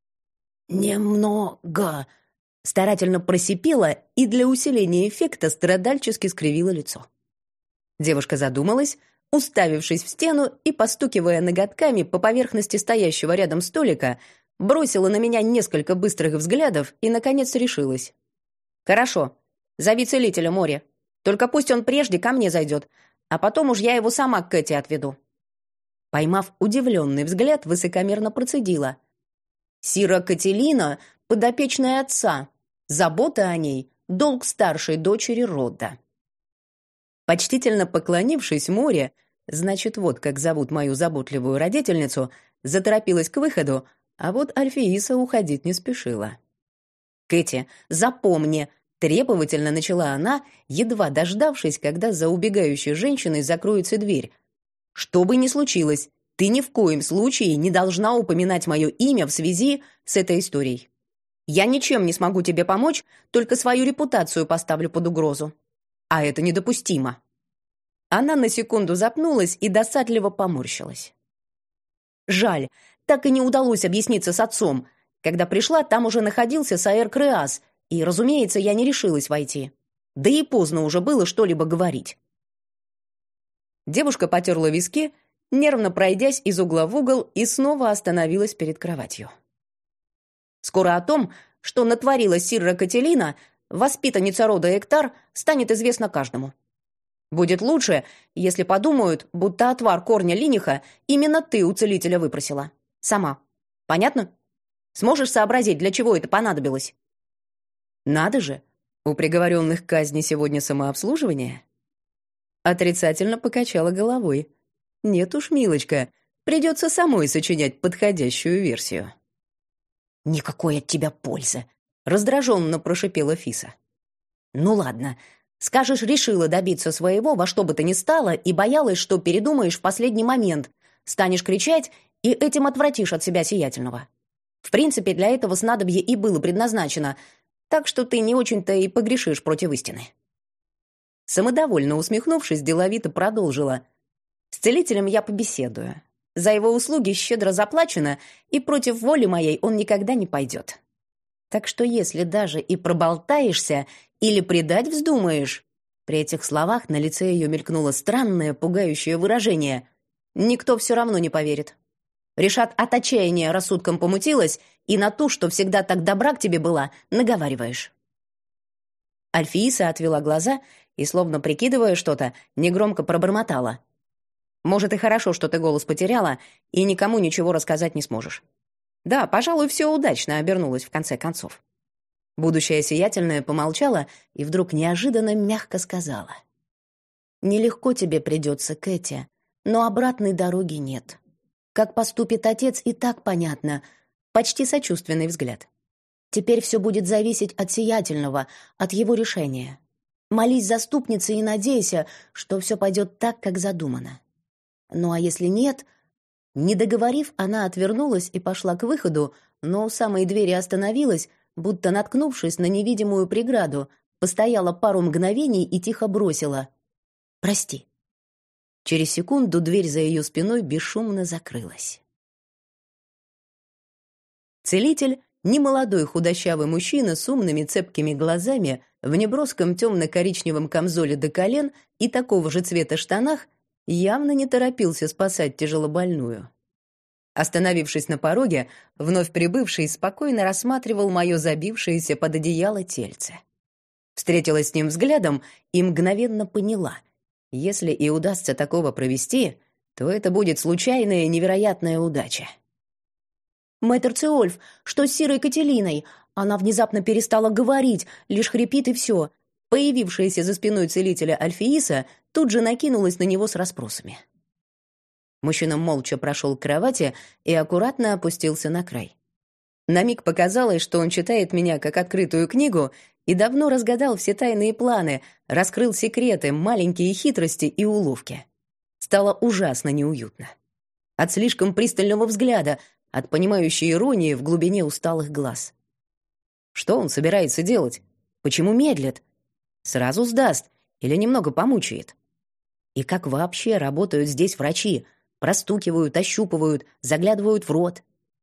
«Немного», — старательно просипела и для усиления эффекта страдальчески скривила лицо. Девушка задумалась, уставившись в стену и постукивая ноготками по поверхности стоящего рядом столика, бросила на меня несколько быстрых взглядов и, наконец, решилась. «Хорошо, зови целителя, Море. Только пусть он прежде ко мне зайдет, а потом уж я его сама к Кэти отведу». Поймав удивленный взгляд, высокомерно процедила. «Сира Кателина — подопечная отца. Забота о ней — долг старшей дочери рода». Почтительно поклонившись Море, значит, вот как зовут мою заботливую родительницу, заторопилась к выходу, а вот Альфеиса уходить не спешила. «Кэти, запомни!» — требовательно начала она, едва дождавшись, когда за убегающей женщиной закроется дверь. «Что бы ни случилось, ты ни в коем случае не должна упоминать мое имя в связи с этой историей. Я ничем не смогу тебе помочь, только свою репутацию поставлю под угрозу. А это недопустимо». Она на секунду запнулась и досадливо поморщилась. «Жаль, так и не удалось объясниться с отцом. Когда пришла, там уже находился Саэр Креас, и, разумеется, я не решилась войти. Да и поздно уже было что-либо говорить». Девушка потерла виски, нервно пройдясь из угла в угол, и снова остановилась перед кроватью. «Скоро о том, что натворила Сирра Кателина, воспитанница рода Эктар, станет известно каждому. Будет лучше, если подумают, будто отвар корня линиха именно ты у целителя выпросила. Сама. Понятно? Сможешь сообразить, для чего это понадобилось?» «Надо же, у приговоренных к казни сегодня самообслуживание?» Отрицательно покачала головой. «Нет уж, милочка, придется самой сочинять подходящую версию». «Никакой от тебя пользы», — раздраженно прошипела Фиса. «Ну ладно, скажешь, решила добиться своего во что бы то ни стало и боялась, что передумаешь в последний момент, станешь кричать и этим отвратишь от себя сиятельного. В принципе, для этого снадобье и было предназначено, так что ты не очень-то и погрешишь против истины». Самодовольно усмехнувшись, деловито продолжила. «С целителем я побеседую. За его услуги щедро заплачено, и против воли моей он никогда не пойдет. Так что если даже и проболтаешься или предать вздумаешь...» При этих словах на лице ее мелькнуло странное, пугающее выражение. «Никто все равно не поверит. Решат, от отчаяния рассудком помутилась, и на ту, что всегда так добра к тебе была, наговариваешь». Альфииса отвела глаза и, словно прикидывая что-то, негромко пробормотала. «Может, и хорошо, что ты голос потеряла и никому ничего рассказать не сможешь. Да, пожалуй, все удачно обернулось в конце концов». Будущая сиятельная помолчала и вдруг неожиданно мягко сказала. «Нелегко тебе придется, Кэти, но обратной дороги нет. Как поступит отец, и так понятно. Почти сочувственный взгляд. Теперь все будет зависеть от сиятельного, от его решения. Молись заступнице и надейся, что все пойдет так, как задумано. Ну а если нет...» Не договорив, она отвернулась и пошла к выходу, но у самой двери остановилась, будто наткнувшись на невидимую преграду, постояла пару мгновений и тихо бросила: «Прости». Через секунду дверь за ее спиной бесшумно закрылась. Целитель, немолодой худощавый мужчина с умными цепкими глазами, в неброском темно-коричневом камзоле до колен и такого же цвета штанах, явно не торопился спасать тяжелобольную. Остановившись на пороге, вновь прибывший спокойно рассматривал мое забившееся под одеяло тельце. Встретилась с ним взглядом и мгновенно поняла: если и удастся такого провести, то это будет случайная невероятная удача. «Мэтр Циольф, что с Сирой Кателиной? Она внезапно перестала говорить, лишь хрипит и все». Появившаяся за спиной целителя Альфеиса тут же накинулась на него с расспросами. Мужчина молча прошел к кровати и аккуратно опустился на край. На миг показалось, что он читает меня как открытую книгу и давно разгадал все тайные планы, раскрыл секреты, маленькие хитрости и уловки. Стало ужасно неуютно. От слишком пристального взгляда, от понимающей иронии в глубине усталых глаз. Что он собирается делать? Почему медлит? Сразу сдаст или немного помучает? И как вообще работают здесь врачи? Простукивают, ощупывают, заглядывают в рот.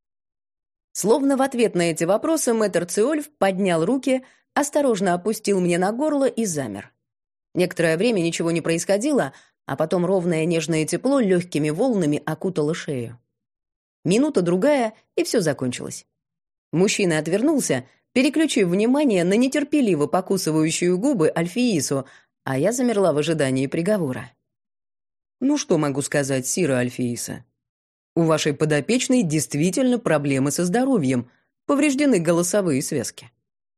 Словно в ответ на эти вопросы мэтр Циольф поднял руки, осторожно опустил мне на горло и замер. Некоторое время ничего не происходило, а потом ровное нежное тепло легкими волнами окутало шею. Минута-другая, и все закончилось. Мужчина отвернулся, переключив внимание на нетерпеливо покусывающую губы Альфиису, а я замерла в ожидании приговора. «Ну что могу сказать, сира Альфииса? У вашей подопечной действительно проблемы со здоровьем, повреждены голосовые связки».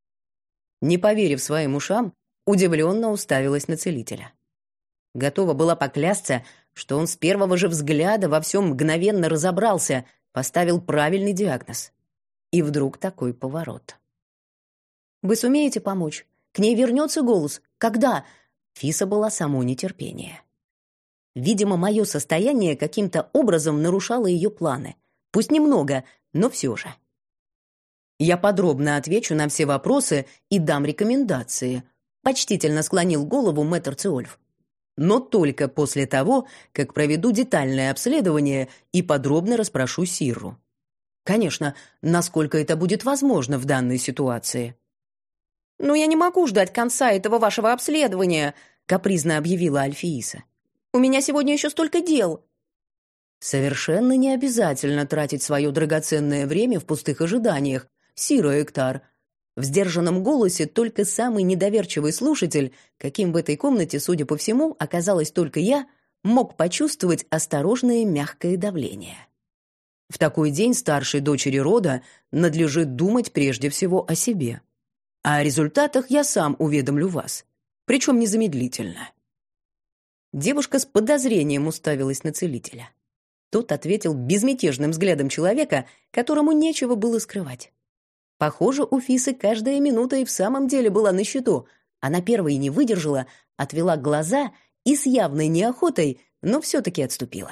Не поверив своим ушам, удивленно уставилась на целителя. Готова была поклясться, что он с первого же взгляда во всем мгновенно разобрался, поставил правильный диагноз. И вдруг такой поворот. «Вы сумеете помочь? К ней вернется голос? Когда?» Фиса была само нетерпение. Видимо, мое состояние каким-то образом нарушало ее планы. Пусть немного, но все же. «Я подробно отвечу на все вопросы и дам рекомендации», почтительно склонил голову мэтр Циольф. «Но только после того, как проведу детальное обследование и подробно расспрошу Сирру. Конечно, насколько это будет возможно в данной ситуации». «Но я не могу ждать конца этого вашего обследования», капризно объявила Альфииса. «У меня сегодня еще столько дел». «Совершенно не обязательно тратить свое драгоценное время в пустых ожиданиях, сира Эктар». В сдержанном голосе только самый недоверчивый слушатель, каким в этой комнате, судя по всему, оказалась только я, мог почувствовать осторожное мягкое давление. В такой день старшей дочери рода надлежит думать прежде всего о себе. А о результатах я сам уведомлю вас, причем незамедлительно. Девушка с подозрением уставилась на целителя. Тот ответил безмятежным взглядом человека, которому нечего было скрывать. Похоже, у Фисы каждая минута и в самом деле была на счету. Она первой не выдержала, отвела глаза и с явной неохотой, но все-таки отступила.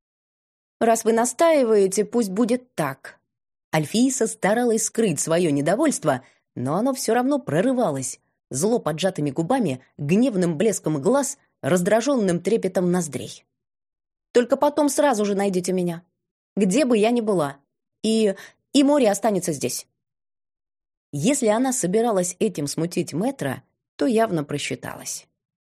«Раз вы настаиваете, пусть будет так». Альфииса старалась скрыть свое недовольство, но оно все равно прорывалось, зло поджатыми губами, гневным блеском глаз, раздраженным трепетом ноздрей. «Только потом сразу же найдите меня, где бы я ни была, и... и море останется здесь». Если она собиралась этим смутить мэтра, то явно просчиталась.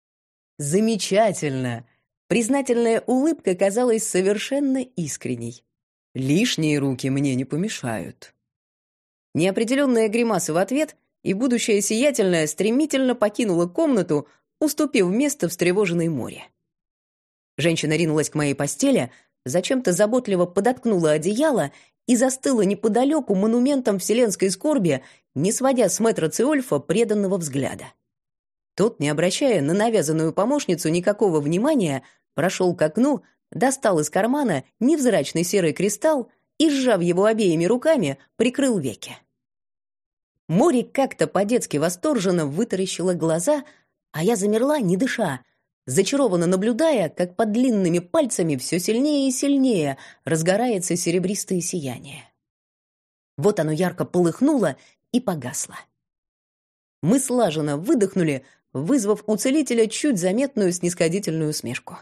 «Замечательно!» Признательная улыбка казалась совершенно искренней. «Лишние руки мне не помешают». Неопределенная гримаса в ответ, и будущая сиятельная стремительно покинула комнату, уступив место встревоженной море. Женщина ринулась к моей постели, зачем-то заботливо подоткнула одеяло и застыла неподалеку монументом вселенской скорби, не сводя с мэтра Циольфа преданного взгляда. Тот, не обращая на навязанную помощницу никакого внимания, прошел к окну, достал из кармана невзрачный серый кристалл и, сжав его обеими руками, прикрыл веки. Море как-то по-детски восторженно вытаращило глаза, а я замерла, не дыша, зачарованно наблюдая, как под длинными пальцами все сильнее и сильнее разгорается серебристое сияние. Вот оно ярко полыхнуло и погасло. Мы слаженно выдохнули, вызвав у целителя чуть заметную снисходительную усмешку.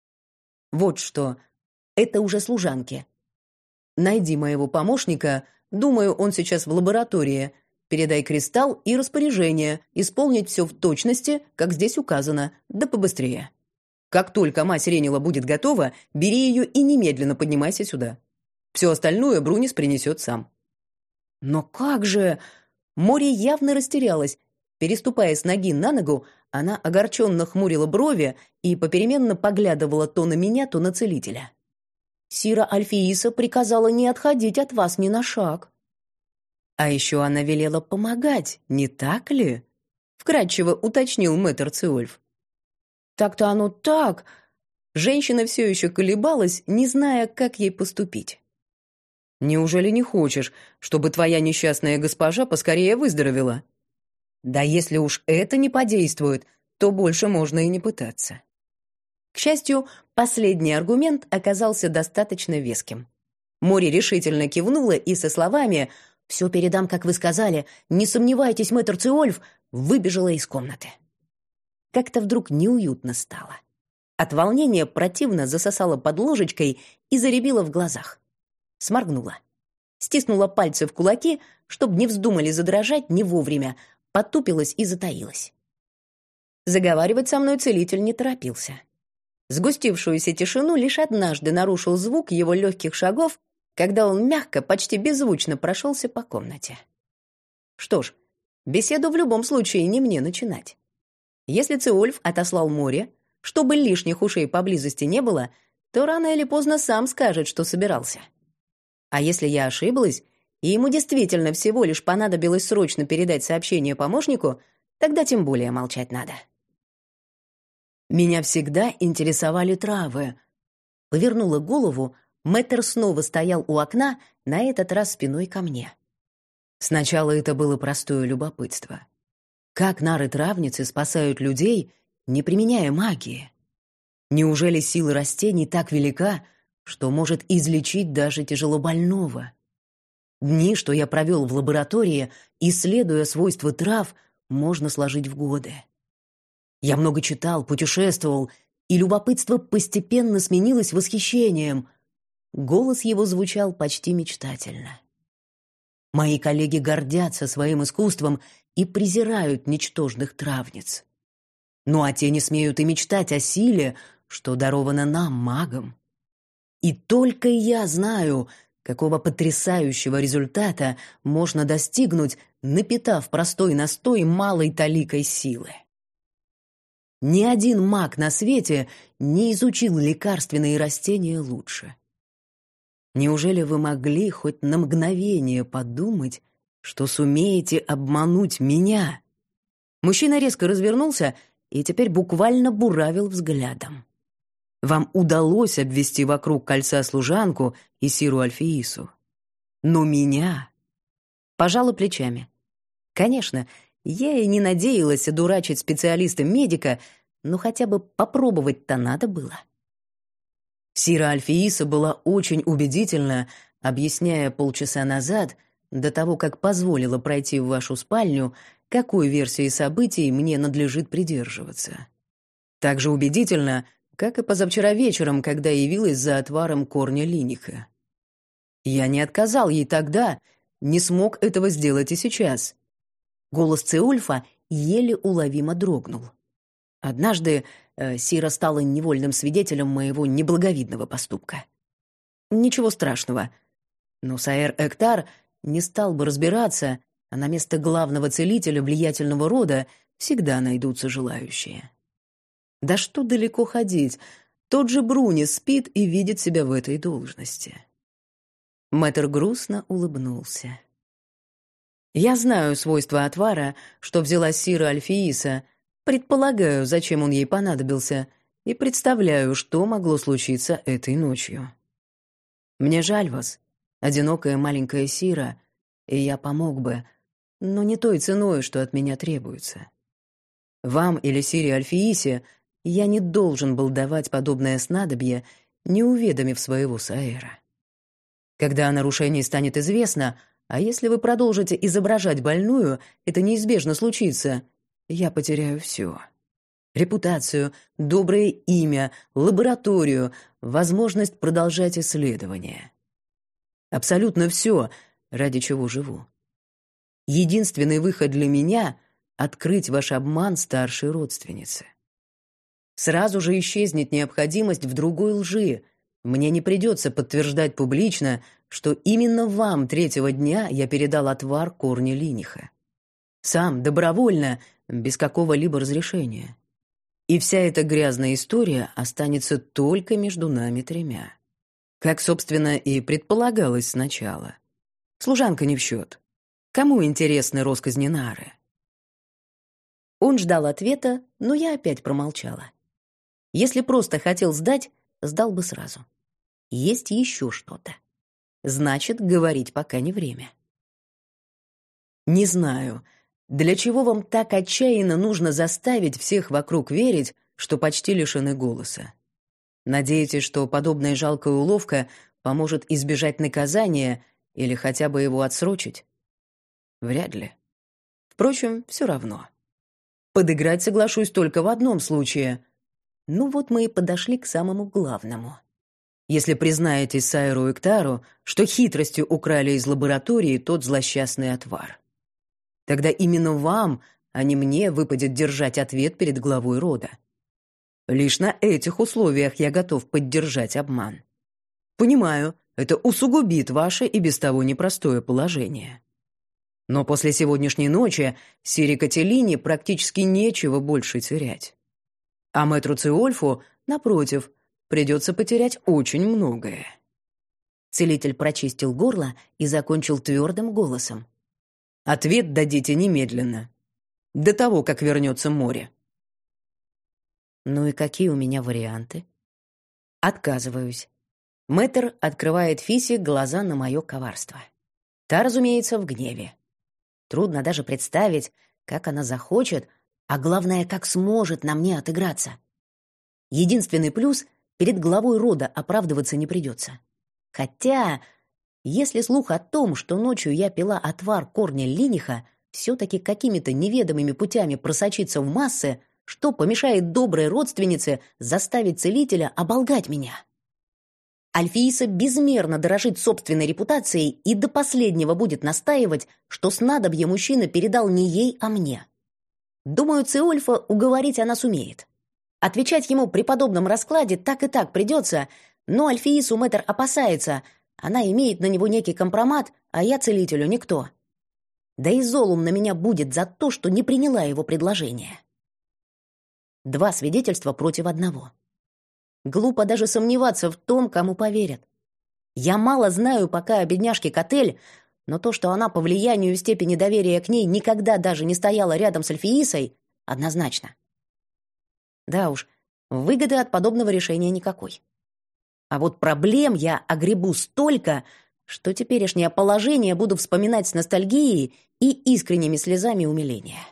«Вот что, это уже служанки. Найди моего помощника, думаю, он сейчас в лаборатории. Передай кристалл и распоряжение, исполнить все в точности, как здесь указано, да побыстрее. Как только мать Ренила будет готова, бери ее и немедленно поднимайся сюда. Все остальное Брунис принесет сам». «Но как же...» Море явно растерялась. Переступая с ноги на ногу, она огорченно хмурила брови и попеременно поглядывала то на меня, то на целителя. «Сира Альфииса приказала не отходить от вас ни на шаг». «А еще она велела помогать, не так ли?» — вкратчиво уточнил мэтр Циольф. «Так-то оно так...» Женщина все еще колебалась, не зная, как ей поступить. «Неужели не хочешь, чтобы твоя несчастная госпожа поскорее выздоровела?» Да если уж это не подействует, то больше можно и не пытаться. К счастью, последний аргумент оказался достаточно веским. Мори решительно кивнула и со словами «Все передам, как вы сказали, не сомневайтесь, мэтр Циольф», выбежала из комнаты. Как-то вдруг неуютно стало. От волнения противно засосала под ложечкой и заребила в глазах. Сморгнула. Стиснула пальцы в кулаки, чтобы не вздумали задрожать не вовремя, потупилась и затаилась. Заговаривать со мной целитель не торопился. Сгустившуюся тишину лишь однажды нарушил звук его легких шагов, когда он мягко, почти беззвучно прошелся по комнате. Что ж, беседу в любом случае не мне начинать. Если Циольф отослал море, чтобы лишних ушей поблизости не было, то рано или поздно сам скажет, что собирался. А если я ошиблась, и ему действительно всего лишь понадобилось срочно передать сообщение помощнику, тогда тем более молчать надо. Меня всегда интересовали травы. Повернула голову, мэтр снова стоял у окна, на этот раз спиной ко мне. Сначала это было простое любопытство. Как нары-травницы спасают людей, не применяя магии? Неужели сила растений так велика, что может излечить даже тяжелобольного? Дни, что я провел в лаборатории, исследуя свойства трав, можно сложить в годы. Я много читал, путешествовал, и любопытство постепенно сменилось восхищением. Голос его звучал почти мечтательно. Мои коллеги гордятся своим искусством и презирают ничтожных травниц. Ну а те не смеют и мечтать о силе, что даровано нам, магам. И только я знаю, какого потрясающего результата можно достигнуть, напитав простой настой малой таликой силы. Ни один маг на свете не изучил лекарственные растения лучше. Неужели вы могли хоть на мгновение подумать, что сумеете обмануть меня? Мужчина резко развернулся и теперь буквально буравил взглядом. Вам удалось обвести вокруг кольца служанку и Сиру Альфиису. Но меня... Пожала плечами. Конечно, я и не надеялась одурачить специалиста-медика, но хотя бы попробовать-то надо было. Сира Альфииса была очень убедительна, объясняя полчаса назад, до того, как позволила пройти в вашу спальню, какой версии событий мне надлежит придерживаться. Так же убедительно, как и позавчера вечером, когда явилась за отваром корня линиха. Я не отказал ей тогда, не смог этого сделать и сейчас. Голос Циольфа еле уловимо дрогнул. Однажды э, Сира стала невольным свидетелем моего неблаговидного поступка. Ничего страшного. Но Саэр Эктар не стал бы разбираться, а на место главного целителя влиятельного рода всегда найдутся желающие. Да что далеко ходить, тот же Бруни спит и видит себя в этой должности. Мэтр грустно улыбнулся. Я знаю свойства отвара, что взяла Сира Альфииса, предполагаю, зачем он ей понадобился, и представляю, что могло случиться этой ночью. Мне жаль вас, одинокая маленькая Сира, и я помог бы, но не той ценой, что от меня требуется. Вам или Сире Альфиисе я не должен был давать подобное снадобье, не уведомив своего Саэра. Когда о нарушении станет известно, а если вы продолжите изображать больную, это неизбежно случится, я потеряю все. Репутацию, доброе имя, лабораторию, возможность продолжать исследования. Абсолютно все, ради чего живу. Единственный выход для меня — открыть ваш обман старшей родственнице. Сразу же исчезнет необходимость в другой лжи. Мне не придется подтверждать публично, что именно вам третьего дня я передал отвар корня линиха. Сам, добровольно, без какого-либо разрешения. И вся эта грязная история останется только между нами тремя. Как, собственно, и предполагалось сначала. Служанка не в счет. Кому интересны россказни Нары? Он ждал ответа, но я опять промолчала. Если просто хотел сдать, сдал бы сразу. Есть еще что-то. Значит, говорить пока не время. Не знаю, для чего вам так отчаянно нужно заставить всех вокруг верить, что почти лишены голоса. Надеетесь, что подобная жалкая уловка поможет избежать наказания или хотя бы его отсрочить? Вряд ли. Впрочем, все равно. Подыграть соглашусь только в одном случае. Ну вот мы и подошли к самому главному. Если признаетесь Сайру и Ктару, что хитростью украли из лаборатории тот злосчастный отвар. Тогда именно вам, а не мне, выпадет держать ответ перед главой рода. Лишь на этих условиях я готов поддержать обман. Понимаю, это усугубит ваше и без того непростое положение. Но после сегодняшней ночи Сири Кателине практически нечего больше терять. А мэтру Циольфу, напротив, придется потерять очень многое. Целитель прочистил горло и закончил твердым голосом. Ответ дадите немедленно, до того, как вернется море. Ну и какие у меня варианты? Отказываюсь. Мэтр открывает Фисе глаза на мое коварство. Та, разумеется, в гневе. Трудно даже представить, как она захочет, а главное, как сможет на мне отыграться. Единственный плюс — перед главой рода оправдываться не придется. Хотя, если слух о том, что ночью я пила отвар корня линиха, все-таки какими-то неведомыми путями просочиться в массы, что помешает доброй родственнице заставить целителя оболгать меня? Альфииса безмерно дорожит собственной репутацией и до последнего будет настаивать, что снадобье мужчина передал не ей, а мне. Думаю, Циольфа уговорить она сумеет. Отвечать ему при подобном раскладе так и так придется, но Альфиису мэтр опасается, она имеет на него некий компромат, а я целителю никто. Да и зол он на меня будет за то, что не приняла его предложение. Два свидетельства против одного. Глупо даже сомневаться в том, кому поверят. Я мало знаю пока о бедняжке Котель, но то, что она по влиянию и степени доверия к ней никогда даже не стояла рядом с Альфиисой, однозначно. Да уж, выгоды от подобного решения никакой. А вот проблем я огребу столько, что теперешнее положение буду вспоминать с ностальгией и искренними слезами умиления.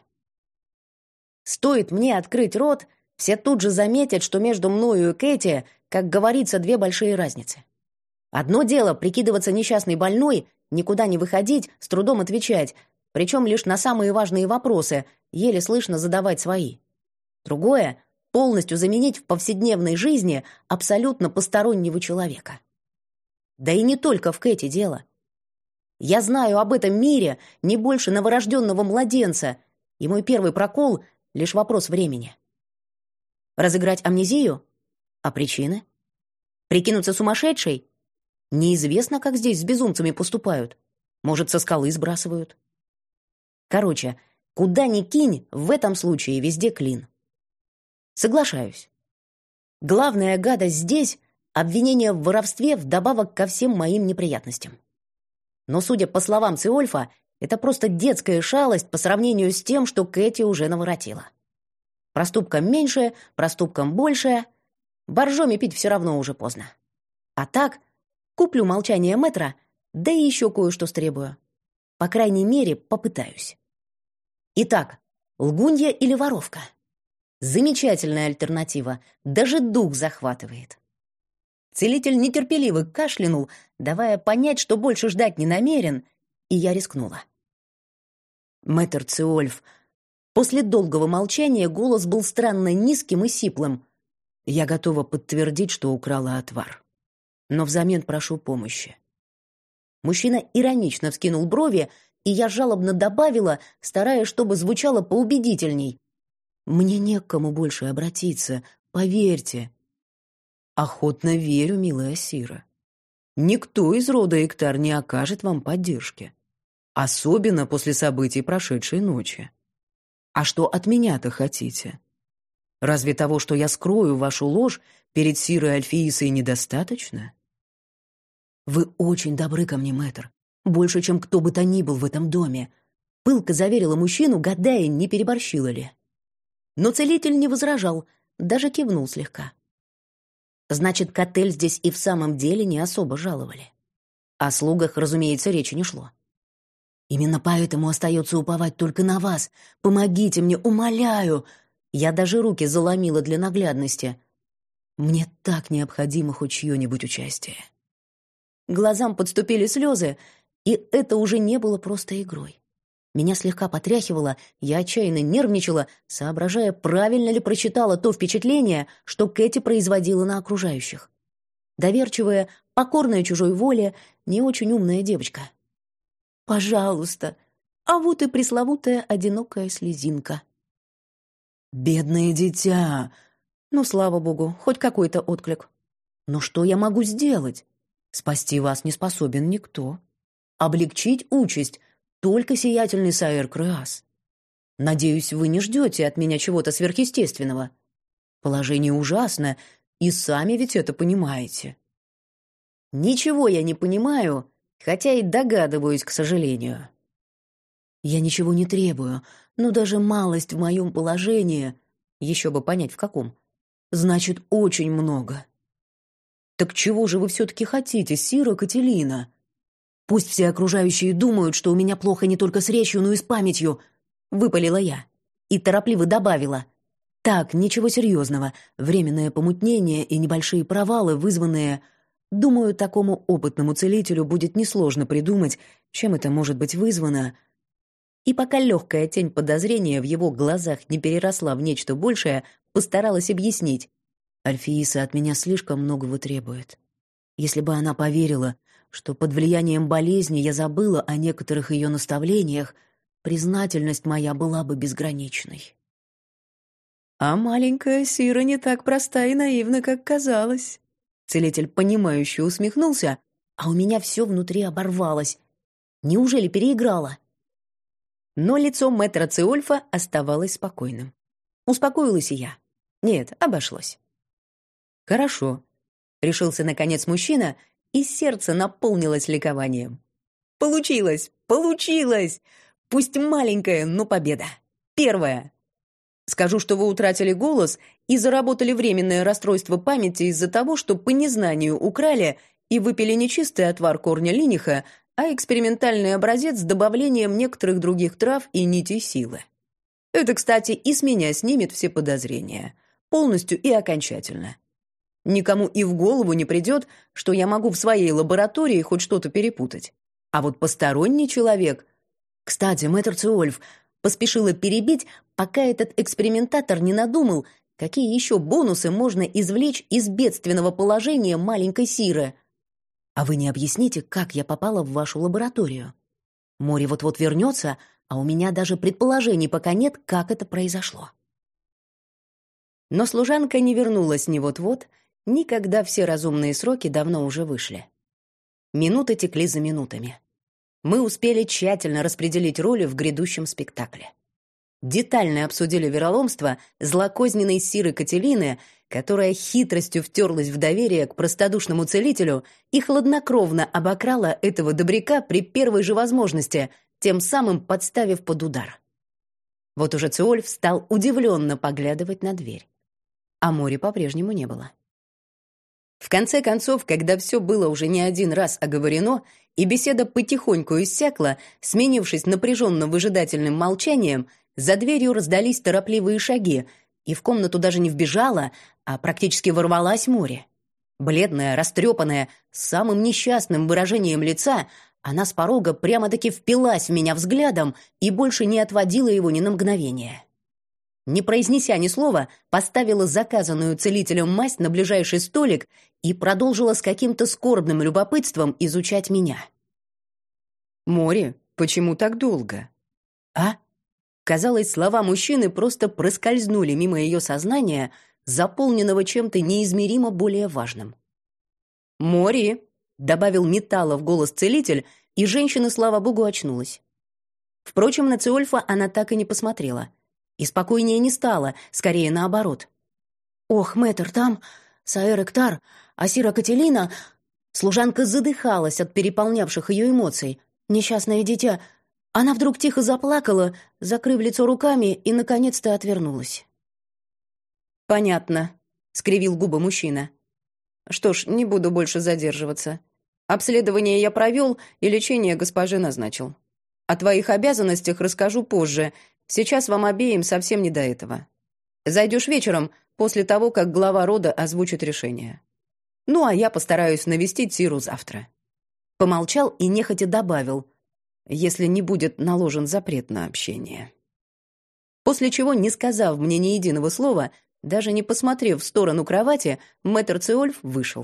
Стоит мне открыть рот, все тут же заметят, что между мною и Кэти, как говорится, две большие разницы. Одно дело прикидываться несчастной больной, никуда не выходить, с трудом отвечать, причем лишь на самые важные вопросы, еле слышно задавать свои. Другое — полностью заменить в повседневной жизни абсолютно постороннего человека. Да и не только в Кэти дело. Я знаю об этом мире не больше новорожденного младенца, и мой первый прокол — лишь вопрос времени. Разыграть амнезию? А причины? Прикинуться сумасшедшей? Неизвестно, как здесь с безумцами поступают. Может, со скалы сбрасывают. Короче, куда ни кинь, в этом случае везде клин. Соглашаюсь. Главная гадость здесь — обвинение в воровстве вдобавок ко всем моим неприятностям. Но, судя по словам Циольфа, это просто детская шалость по сравнению с тем, что Кэти уже наворотила. Проступком меньше, проступком больше. Боржоми пить все равно уже поздно. А так, куплю молчание мэтра, да и еще кое-что стребую. По крайней мере, попытаюсь. Итак, лгунья или воровка? Замечательная альтернатива, даже дух захватывает. Целитель нетерпеливо кашлянул, давая понять, что больше ждать не намерен, и я рискнула. Мэтр Циольф. После долгого молчания голос был странно низким и сиплым. Я готова подтвердить, что украла отвар. Но взамен прошу помощи. Мужчина иронично вскинул брови, и я жалобно добавила, стараясь, чтобы звучало поубедительней. Мне не к кому больше обратиться, поверьте. Охотно верю, милая Сира. Никто из рода Иктар не окажет вам поддержки. Особенно после событий прошедшей ночи. А что от меня-то хотите? Разве того, что я скрою вашу ложь, перед Сирой Альфиисой недостаточно? Вы очень добры ко мне, мэтр. Больше, чем кто бы то ни был в этом доме. Пылко заверила мужчину, гадая, не переборщила ли. Но целитель не возражал, даже кивнул слегка. Значит, к отель здесь и в самом деле не особо жаловали. О слугах, разумеется, речи не шло. Именно поэтому остается уповать только на вас. Помогите мне, умоляю. Я даже руки заломила для наглядности. Мне так необходимо хоть чье-нибудь участие. Глазам подступили слезы, и это уже не было просто игрой. Меня слегка потряхивало, я отчаянно нервничала, соображая, правильно ли прочитала то впечатление, что Кэти производила на окружающих. Доверчивая, покорная чужой воле, не очень умная девочка. Пожалуйста, а вот и пресловутая одинокая слезинка. Бедное дитя! Ну, слава богу, хоть какой-то отклик. Но что я могу сделать? Спасти вас не способен никто. Облегчить участь только сиятельный Саэр Креас. Надеюсь, вы не ждете от меня чего-то сверхъестественного. Положение ужасно, и сами ведь это понимаете. Ничего я не понимаю, хотя и догадываюсь, к сожалению. Я ничего не требую, но даже малость в моем положении, еще бы понять в каком, значит очень много. Так чего же вы все-таки хотите, Сира Кателина? Пусть все окружающие думают, что у меня плохо не только с речью, но и с памятью, выпалила я и торопливо добавила. Так, ничего серьезного, временное помутнение и небольшие провалы, вызванные... Думаю, такому опытному целителю будет несложно придумать, чем это может быть вызвано. И пока легкая тень подозрения в его глазах не переросла в нечто большее, постаралась объяснить. Альфииса от меня слишком многого требует. Если бы она поверила, что под влиянием болезни я забыла о некоторых ее наставлениях, признательность моя была бы безграничной. А маленькая Сира не так проста и наивна, как казалось. Целитель, понимающе усмехнулся, а у меня все внутри оборвалось. Неужели переиграла? Но лицо мэтра Циольфа оставалось спокойным. Успокоилась и я. Нет, обошлось. Хорошо. Решился, наконец, мужчина, и сердце наполнилось ликованием. Получилось! Получилось! Пусть маленькая, но победа. Первая. Скажу, что вы утратили голос и заработали временное расстройство памяти из-за того, что по незнанию украли и выпили не чистый отвар корня линиха, а экспериментальный образец с добавлением некоторых других трав и нитей силы. Это, кстати, и с меня снимет все подозрения. Полностью и окончательно. Никому и в голову не придет, что я могу в своей лаборатории хоть что-то перепутать. А вот посторонний человек... Кстати, мэтр Циольф поспешила перебить, пока этот экспериментатор не надумал, какие еще бонусы можно извлечь из бедственного положения маленькой Сиры. А вы не объясните, как я попала в вашу лабораторию? Мори вот-вот вернется, а у меня даже предположений пока нет, как это произошло. Но служанка не вернулась ни вот-вот, ни когда все разумные сроки давно уже вышли. Минуты текли за минутами. Мы успели тщательно распределить роли в грядущем спектакле. Детально обсудили вероломство злокозненной Сиры Кателины, которая хитростью втерлась в доверие к простодушному целителю и хладнокровно обокрала этого добряка при первой же возможности, тем самым подставив под удар. Вот уже Циольф стал удивленно поглядывать на дверь. А Мори по-прежнему не было. В конце концов, когда все было уже не один раз оговорено, и беседа потихоньку иссякла, сменившись напряженно-выжидательным молчанием, за дверью раздались торопливые шаги, и в комнату даже не вбежала, а практически ворвалась Мори. Бледная, растрепанная, с самым несчастным выражением лица, она с порога прямо-таки впилась в меня взглядом и больше не отводила его ни на мгновение. Не произнеся ни слова, поставила заказанную целителем масть на ближайший столик и продолжила с каким-то скорбным любопытством изучать меня. «Мори, почему так долго?» «А?» Казалось, слова мужчины просто проскользнули мимо ее сознания, заполненного чем-то неизмеримо более важным. «Мори!» — добавил металла в голос целитель, и женщина, слава богу, очнулась. Впрочем, на Циольфа она так и не посмотрела. И спокойнее не стало, скорее наоборот. «Ох, мэтр, там Саэр Эктар, а Сира Кателина...» Служанка задыхалась от переполнявших ее эмоций. Несчастное дитя... Она вдруг тихо заплакала, закрыв лицо руками, и, наконец-то, отвернулась. «Понятно», — скривил губы мужчина. «Что ж, не буду больше задерживаться. Обследование я провел и лечение госпоже назначил. О твоих обязанностях расскажу позже. Сейчас вам обеим совсем не до этого. Зайдешь вечером, после того, как глава рода озвучит решение. Ну, а я постараюсь навестить Сиру завтра». Помолчал и нехотя добавил, если не будет наложен запрет на общение. После чего, не сказав мне ни единого слова, даже не посмотрев в сторону кровати, мэтр Циольф вышел.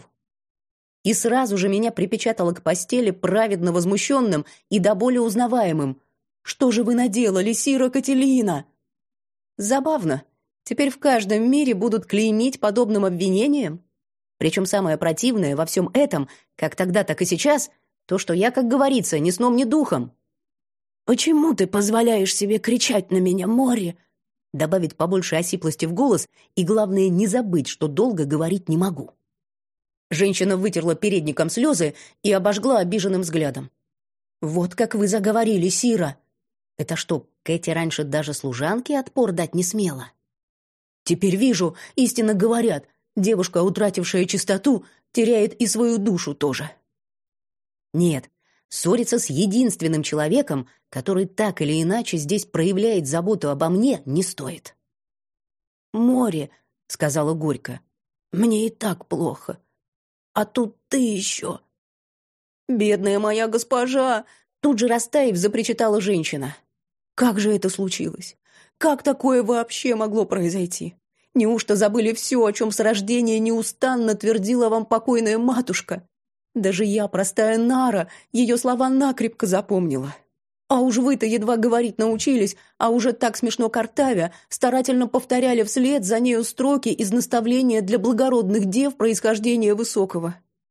И сразу же меня припечатало к постели праведно возмущенным и до боли узнаваемым. «Что же вы наделали, Сира Кателина?» Забавно. Теперь в каждом мире будут клеймить подобным обвинением. Причем самое противное во всем этом, как тогда, так и сейчас, то, что я, как говорится, ни сном, ни духом. «Почему ты позволяешь себе кричать на меня, Мори?» Добавить побольше осиплости в голос и, главное, не забыть, что долго говорить не могу. Женщина вытерла передником слезы и обожгла обиженным взглядом. «Вот как вы заговорили, Сира! Это что, Кэти раньше даже служанке отпор дать не смела?» «Теперь вижу, истинно говорят, девушка, утратившая чистоту, теряет и свою душу тоже». Нет, ссориться с единственным человеком, который так или иначе здесь проявляет заботу обо мне, не стоит. «Мори», — сказала горько, — «мне и так плохо. А тут ты еще». «Бедная моя госпожа!» Тут же растаив, запричитала женщина. «Как же это случилось? Как такое вообще могло произойти? Неужто забыли все, о чем с рождения неустанно твердила вам покойная матушка? Даже я, простая Нара, ее слова накрепко запомнила. А уж вы-то едва говорить научились, а уже так смешно картавя, старательно повторяли вслед за нею строки из наставления для благородных дев происхождения высокого».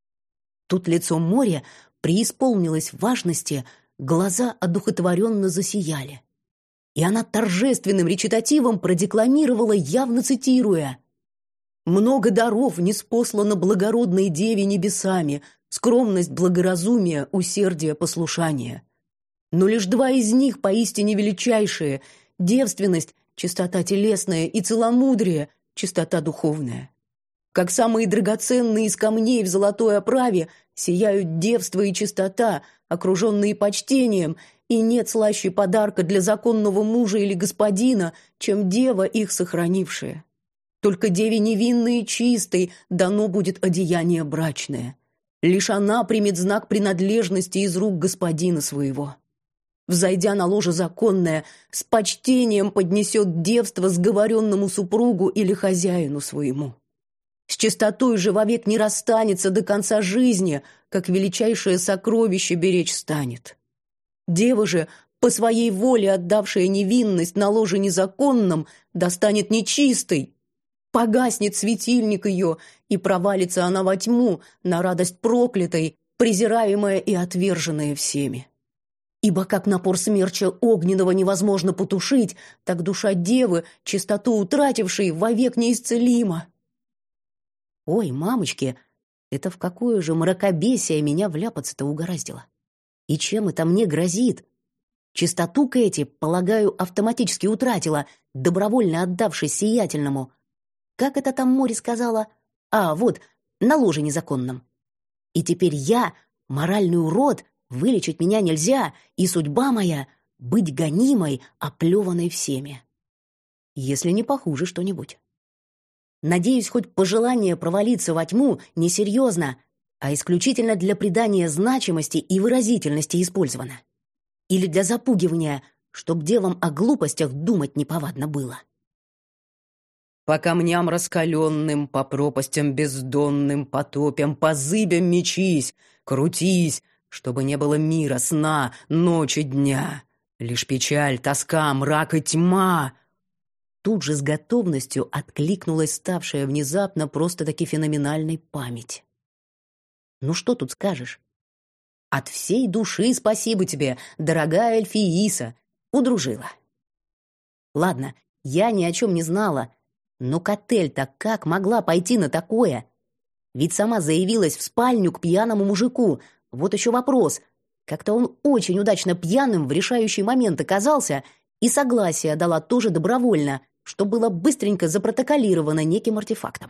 Тут лицо моря преисполнилось важности, глаза одухотворенно засияли. И она торжественным речитативом продекламировала, явно цитируя: «Много даров ниспослано благородной деве небесами, скромность, благоразумие, усердие, послушание. Но лишь два из них поистине величайшие — девственность, чистота телесная, и целомудрие, чистота духовная. Как самые драгоценные из камней в золотой оправе сияют девство и чистота, окруженные почтением, и нет слаще подарка для законного мужа или господина, чем дева, их сохранившая. Только деве невинной и чистой дано будет одеяние брачное. Лишь она примет знак принадлежности из рук господина своего. Взойдя на ложе законное, с почтением поднесет девство сговоренному супругу или хозяину своему. С чистотой же вовек не расстанется до конца жизни, как величайшее сокровище беречь станет. Дева же, по своей воле отдавшая невинность на ложе незаконном, достанет нечистой. Погаснет светильник ее, и провалится она во тьму, на радость проклятой, презираемая и отверженная всеми. Ибо как напор смерча огненного невозможно потушить, так душа девы, чистоту утратившей, вовек неисцелима». Ой, мамочки, это в какое же мракобесие меня вляпаться-то угораздило? И чем это мне грозит? Чистоту Кэти, полагаю, автоматически утратила, добровольно отдавшись сиятельному. Как это там Мори сказала? А, вот, на ложе незаконном. И теперь я, моральный урод, вылечить меня нельзя, и судьба моя — быть гонимой, оплеванной всеми. Если не похуже что-нибудь. Надеюсь, хоть пожелание провалиться во тьму несерьезно, а исключительно для придания значимости и выразительности использовано. Или для запугивания, чтоб девам о глупостях думать неповадно было. «По камням раскаленным, по пропастям бездонным, по топям, по зыбям мечись, крутись, чтобы не было мира, сна, ночи, дня. Лишь печаль, тоска, мрак и тьма». Тут же с готовностью откликнулась ставшая внезапно просто-таки феноменальной память. Ну что тут скажешь? От всей души спасибо тебе, дорогая Эльфииса, удружила. Ладно, я ни о чем не знала, но Котель-то как могла пойти на такое? Ведь сама заявилась в спальню к пьяному мужику. Вот еще вопрос. Как-то он очень удачно пьяным в решающий момент оказался, и согласие дала тоже добровольно, что было быстренько запротоколировано неким артефактом.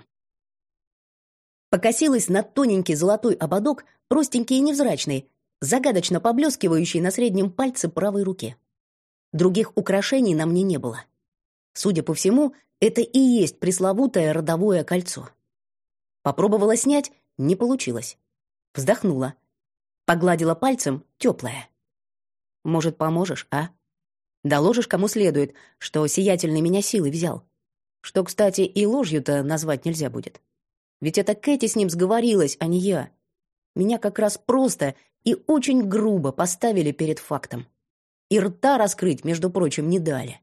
Покосилась на тоненький золотой ободок, простенький и невзрачный, загадочно поблескивающий на среднем пальце правой руки. Других украшений на мне не было. Судя по всему, это и есть пресловутое родовое кольцо. Попробовала снять, не получилось. Вздохнула. Погладила пальцем, теплое. Может, поможешь, а? Доложишь кому следует, что сиятельный меня силой взял. Что, кстати, и ложью-то назвать нельзя будет. Ведь это Кэти с ним сговорилась, а не я. Меня как раз просто и очень грубо поставили перед фактом. И рта раскрыть, между прочим, не дали.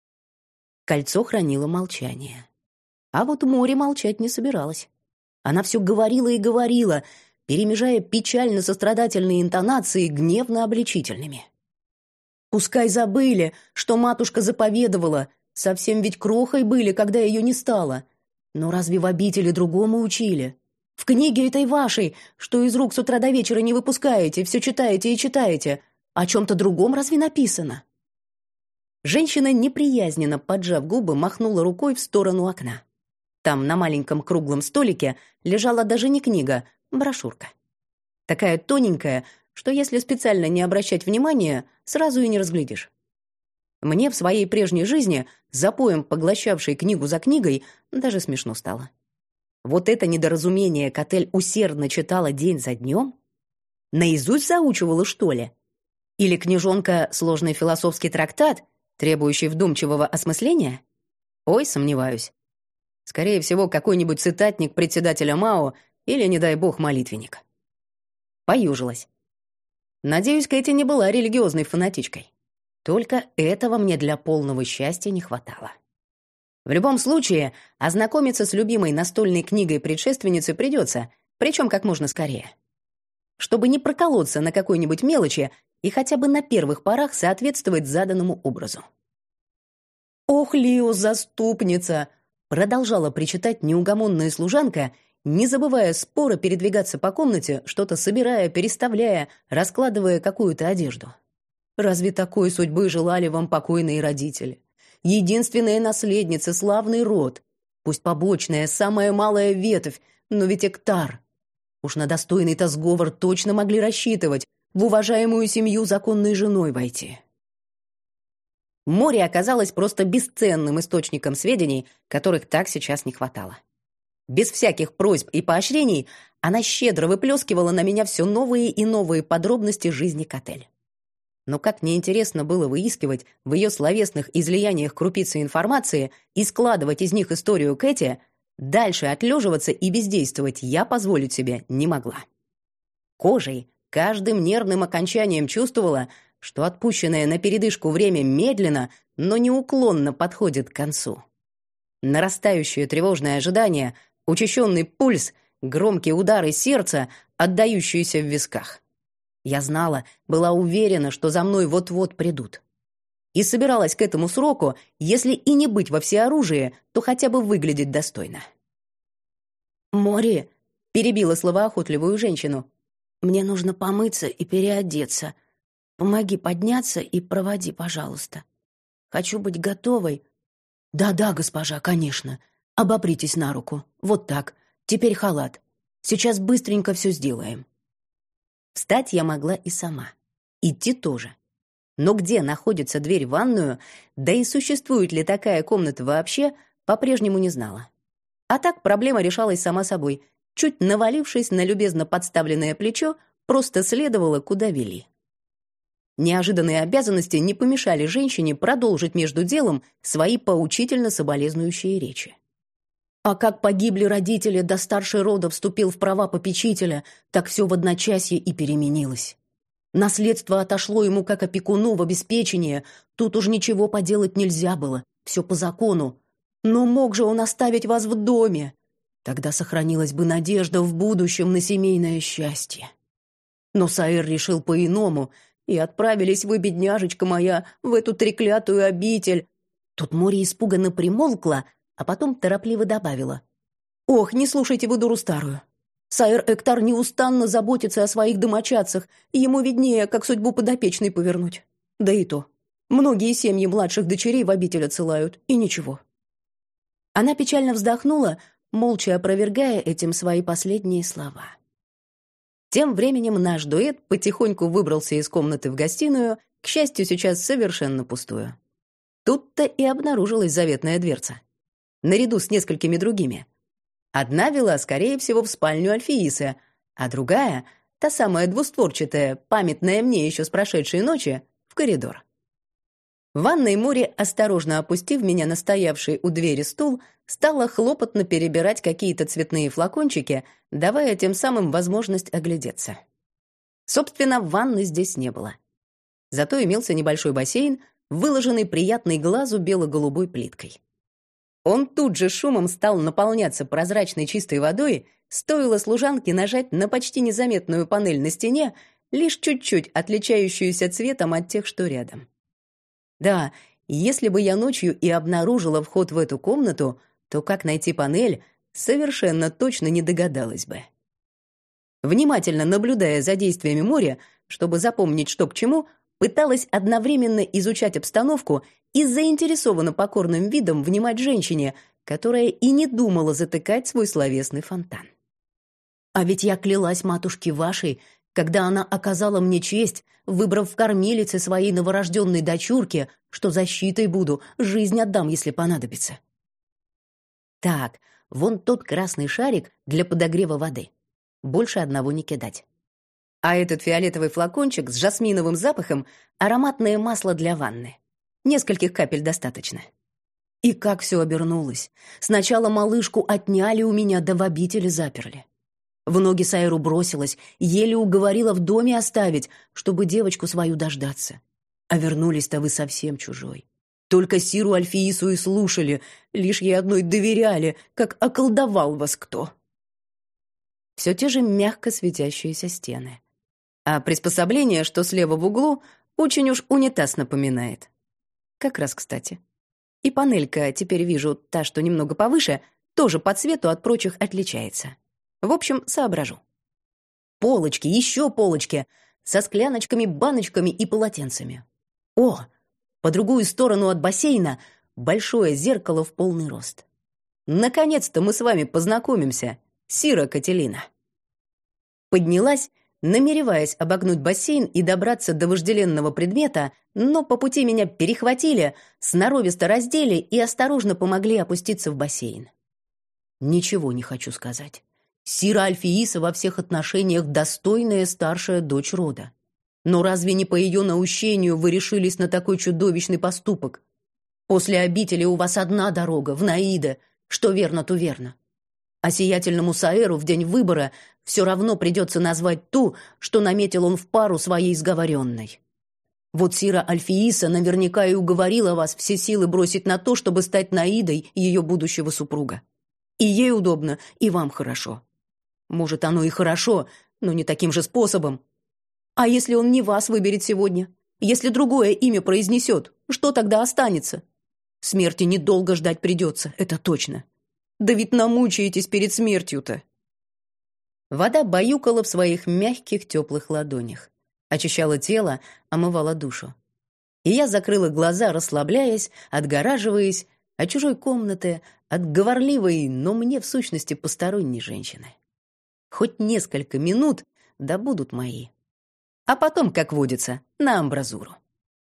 Кольцо хранило молчание. А вот море молчать не собиралась. Она все говорила и говорила, перемежая печально-сострадательные интонации гневно-обличительными. Пускай забыли, что матушка заповедовала, совсем ведь крохой были, когда ее не стало. Но разве в обители другому учили? В книге этой вашей, что из рук с утра до вечера не выпускаете, все читаете и читаете, о чем-то другом разве написано? Женщина, неприязненно поджав губы, махнула рукой в сторону окна. Там на маленьком круглом столике лежала даже не книга, брошюрка. Такая тоненькая, что если специально не обращать внимания, сразу и не разглядишь. Мне в своей прежней жизни, запоем поглощавшей книгу за книгой, даже смешно стало. Вот это недоразумение Котель усердно читала день за днем? Наизусть заучивала, что ли? Или книжонка сложный философский трактат, требующий вдумчивого осмысления? Ой, сомневаюсь. Скорее всего, какой-нибудь цитатник председателя Мао или, не дай бог, молитвенник. Поюжилась. Надеюсь, Кэти не была религиозной фанатичкой. Только этого мне для полного счастья не хватало. В любом случае, ознакомиться с любимой настольной книгой предшественницы придется, причем как можно скорее. Чтобы не проколоться на какой-нибудь мелочи и хотя бы на первых порах соответствовать заданному образу. «Ох, Лио, заступница!» продолжала причитать неугомонная служанка, не забывая споро передвигаться по комнате, что-то собирая, переставляя, раскладывая какую-то одежду. «Разве такой судьбы желали вам покойные родители? Единственная наследница, славный род. Пусть побочная, самая малая ветвь, но ведь Эктар. Уж на достойный-то сговор точно могли рассчитывать, в уважаемую семью законной женой войти». Море оказалось просто бесценным источником сведений, которых так сейчас не хватало. Без всяких просьб и поощрений она щедро выплескивала на меня все новые и новые подробности жизни Котель. Но как неинтересно было выискивать в ее словесных излияниях крупицы информации и складывать из них историю Кэти, дальше отлеживаться и бездействовать я позволить себе не могла. Кожей, каждым нервным окончанием чувствовала, что отпущенное на передышку время медленно, но неуклонно подходит к концу. Нарастающее тревожное ожидание, учащенный пульс, громкие удары сердца, отдающиеся в висках. Я знала, была уверена, что за мной вот-вот придут. И собиралась к этому сроку, если и не быть во всеоружии, то хотя бы выглядеть достойно. «Мори», — перебила словоохотливую женщину, — «мне нужно помыться и переодеться. Помоги подняться и проводи, пожалуйста. Хочу быть готовой». «Да-да, госпожа, конечно. Обопритесь на руку. Вот так. Теперь халат. Сейчас быстренько все сделаем». Встать я могла и сама. Идти тоже. Но где находится дверь в ванную, да и существует ли такая комната вообще, по-прежнему не знала. А так проблема решалась сама собой. Чуть навалившись на любезно подставленное плечо, просто следовала, куда вели. Неожиданные обязанности не помешали женщине продолжить между делом свои поучительно соболезнующие речи. А как погибли родители, да старший рода вступил в права попечителя, так все в одночасье и переменилось. Наследство отошло ему как опекуну в обеспечение, тут уж ничего поделать нельзя было, все по закону. Но мог же он оставить вас в доме? Тогда сохранилась бы надежда в будущем на семейное счастье. Но Саэр решил по-иному, и отправились вы, бедняжечка моя, в эту треклятую обитель. Тут Мори испуганно примолкла, а потом торопливо добавила. «Ох, не слушайте вы дуру старую. Саэр Эктар неустанно заботится о своих домочадцах, и ему виднее, как судьбу подопечной повернуть. Да и то. Многие семьи младших дочерей в обитель отсылают, и ничего. Она печально вздохнула, молча опровергая этим свои последние слова. Тем временем наш дуэт потихоньку выбрался из комнаты в гостиную, к счастью, сейчас совершенно пустую. Тут-то и обнаружилась заветная дверца. Наряду с несколькими другими. Одна вела, скорее всего, в спальню Альфеисы, а другая, та самая двустворчатая, памятная мне еще с прошедшей ночи, в коридор. В ванной Мори, осторожно опустив меня на стоявший у двери стул, стала хлопотно перебирать какие-то цветные флакончики, давая тем самым возможность оглядеться. Собственно, ванны здесь не было. Зато имелся небольшой бассейн, выложенный приятной глазу бело-голубой плиткой. Он тут же шумом стал наполняться прозрачной чистой водой, стоило служанке нажать на почти незаметную панель на стене, лишь чуть-чуть отличающуюся цветом от тех, что рядом. Да, если бы я ночью и обнаружила вход в эту комнату, то как найти панель, совершенно точно не догадалась бы. Внимательно наблюдая за действиями Мори, чтобы запомнить, что к чему, пыталась одновременно изучать обстановку и заинтересованно покорным видом внимать женщине, которая и не думала затыкать свой словесный фонтан. А ведь я клялась матушке вашей, когда она оказала мне честь, выбрав в кормилице своей новорожденной дочурке, что защитой буду, жизнь отдам, если понадобится. Так, вон тот красный шарик для подогрева воды. Больше одного не кидать. А этот фиолетовый флакончик с жасминовым запахом — ароматное масло для ванны. Нескольких капель достаточно. И как все обернулось. Сначала малышку отняли у меня, да в обители заперли. В ноги Сайру бросилась, еле уговорила в доме оставить, чтобы девочку свою дождаться. А вернулись-то вы совсем чужой. Только Сиру Альфеису и слушали, лишь ей одной доверяли, как околдовал вас кто. Все те же мягко светящиеся стены. А приспособление, что слева в углу, очень уж унитаз напоминает. Как раз кстати. И панелька, теперь вижу, та, что немного повыше, тоже по цвету от прочих отличается. В общем, соображу. Полочки, еще полочки, со скляночками, баночками и полотенцами. О, по другую сторону от бассейна большое зеркало в полный рост. Наконец-то мы с вами познакомимся, Сира Кателина. Поднялась, намереваясь обогнуть бассейн и добраться до вожделенного предмета, но по пути меня перехватили, сноровисто раздели и осторожно помогли опуститься в бассейн. Ничего не хочу сказать. Сира Альфеиса во всех отношениях достойная старшая дочь рода. Но разве не по ее наущению вы решились на такой чудовищный поступок? После обители у вас одна дорога, в Наида, что верно, то верно. А сиятельному Саэру в день выбора все равно придется назвать ту, что наметил он в пару своей сговоренной. Вот Сира Альфеиса наверняка и уговорила вас все силы бросить на то, чтобы стать Наидой ее будущего супруга. И ей удобно, и вам хорошо. Может, оно и хорошо, но не таким же способом. А если он не вас выберет сегодня? Если другое имя произнесет, что тогда останется? Смерти недолго ждать придется, это точно. Да ведь намучаетесь перед смертью-то. Вода баюкала в своих мягких теплых ладонях, очищала тело, омывала душу. И я закрыла глаза, расслабляясь, отгораживаясь от чужой комнаты, от говорливой, но мне в сущности посторонней женщины. Хоть несколько минут, да будут мои. А потом, как водится, на амбразуру.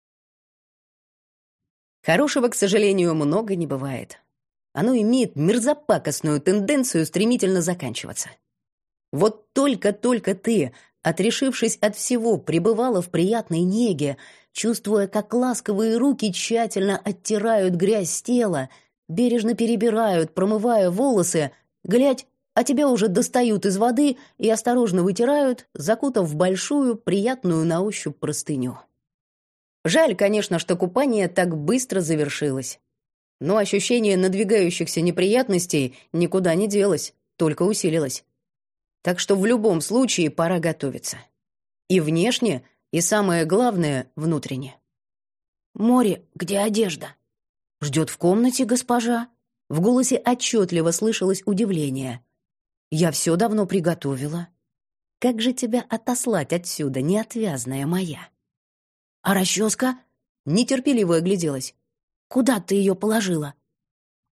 Хорошего, к сожалению, много не бывает. Оно имеет мерзопакостную тенденцию стремительно заканчиваться. Вот только-только ты, отрешившись от всего, пребывала в приятной неге, чувствуя, как ласковые руки тщательно оттирают грязь с тела, бережно перебирают, промывая волосы, глядь, а тебя уже достают из воды и осторожно вытирают, закутав в большую, приятную на ощупь простыню. Жаль, конечно, что купание так быстро завершилось. Но ощущение надвигающихся неприятностей никуда не делось, только усилилось. Так что в любом случае пора готовиться. И внешне, и самое главное, внутренне. «Море, где одежда?» «Ждет в комнате, госпожа». В голосе отчетливо слышалось удивление. «Я все давно приготовила». «Как же тебя отослать отсюда, неотвязная моя?» «А расческа?» Нетерпеливо огляделась. «Куда ты ее положила?»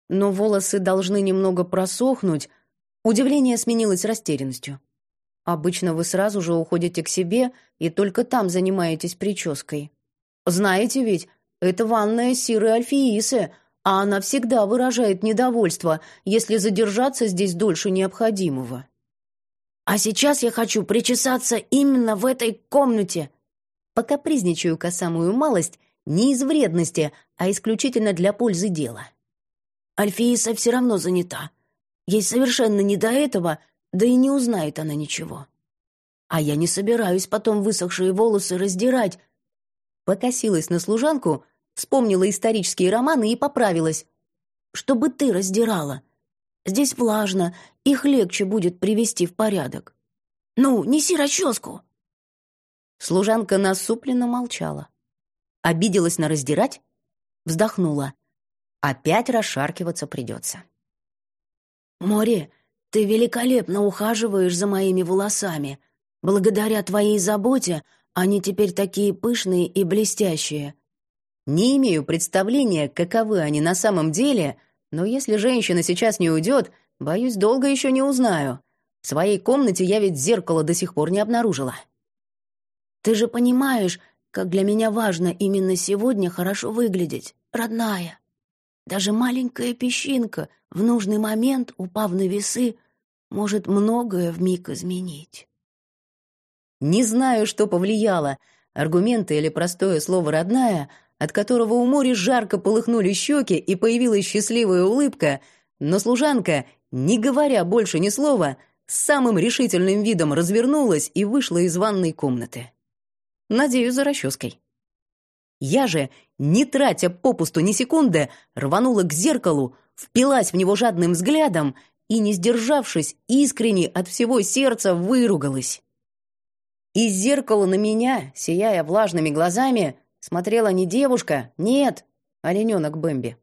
но волосы должны немного просохнуть, удивление сменилось растерянностью. Обычно вы сразу же уходите к себе и только там занимаетесь прической. Знаете ведь, это ванная Сиры Альфиисы, а она всегда выражает недовольство, если задержаться здесь дольше необходимого. А сейчас я хочу причесаться именно в этой комнате. Покапризничаю-ка самую малость не из вредности, а исключительно для пользы дела. Альфииса все равно занята. Ей совершенно не до этого, да и не узнает она ничего. А я не собираюсь потом высохшие волосы раздирать. Покосилась на служанку, вспомнила исторические романы и поправилась. Чтобы ты раздирала. Здесь влажно, их легче будет привести в порядок. Ну, неси расческу. Служанка насупленно молчала. Обиделась на раздирать? Вздохнула. Опять расшаркиваться придется. «Мори, ты великолепно ухаживаешь за моими волосами. Благодаря твоей заботе они теперь такие пышные и блестящие. Не имею представления, каковы они на самом деле, но если женщина сейчас не уйдет, боюсь, долго еще не узнаю. В своей комнате я ведь зеркало до сих пор не обнаружила. Ты же понимаешь, как для меня важно именно сегодня хорошо выглядеть, родная. Даже маленькая песчинка, в нужный момент, упав на весы, может многое вмиг изменить». Не знаю, что повлияло, аргументы или простое слово «родная», от которого у Мори жарко полыхнули щеки и появилась счастливая улыбка, но служанка, не говоря больше ни слова, с самым решительным видом развернулась и вышла из ванной комнаты. Надеюсь, за расческой. Я же, не тратя попусту ни секунды, рванула к зеркалу, впилась в него жадным взглядом и, не сдержавшись, искренне от всего сердца выругалась. Из зеркала на меня, сияя влажными глазами, смотрела не девушка, нет, олененок Бэмби.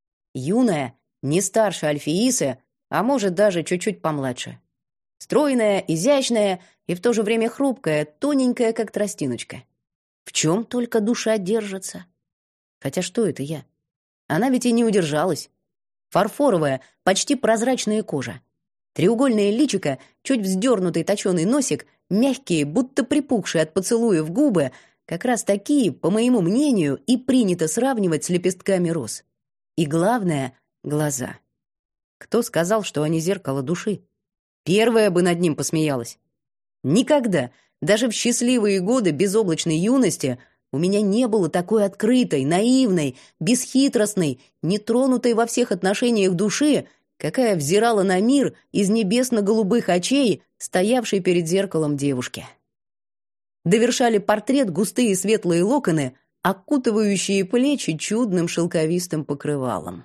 Юная, не старше Альфиисы, а может даже чуть-чуть помладше. Стройная, изящная и в то же время хрупкая, тоненькая, как тростиночка. В чем только душа держится. Хотя что это я? Она ведь и не удержалась. Фарфоровая, почти прозрачная кожа. Треугольное личико, чуть вздернутый точеный носик, мягкие, будто припухшие от поцелуев губы, как раз такие, по моему мнению, и принято сравнивать с лепестками роз. И главное — глаза. Кто сказал, что они зеркало души? Первая бы над ним посмеялась. Никогда, даже в счастливые годы безоблачной юности, у меня не было такой открытой, наивной, бесхитростной, нетронутой во всех отношениях души, какая взирала на мир из небесно-голубых очей, стоявшей перед зеркалом девушки. Довершали портрет густые светлые локоны, окутывающие плечи чудным шелковистым покрывалом.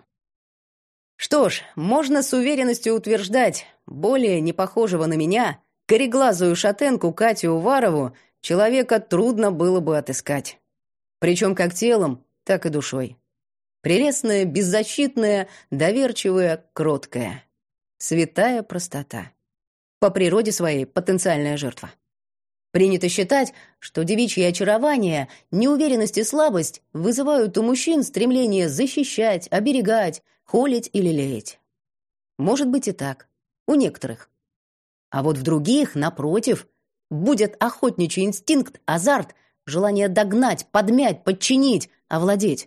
Что ж, можно с уверенностью утверждать, более не похожего на меня, кореглазую шатенку Катю Уварову, человека трудно было бы отыскать. Причем как телом, так и душой. Прелестная, беззащитная, доверчивая, кроткая. Святая простота. По природе своей потенциальная жертва. Принято считать, что девичье очарование, неуверенность и слабость вызывают у мужчин стремление защищать, оберегать, холить или лелеять. Может быть и так. У некоторых. А вот в других, напротив, будет охотничий инстинкт, азарт, желание догнать, подмять, подчинить, овладеть.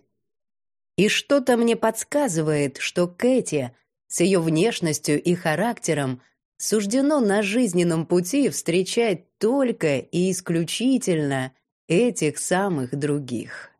И что-то мне подсказывает, что Кэти с ее внешностью и характером суждено на жизненном пути встречать только и исключительно этих самых других.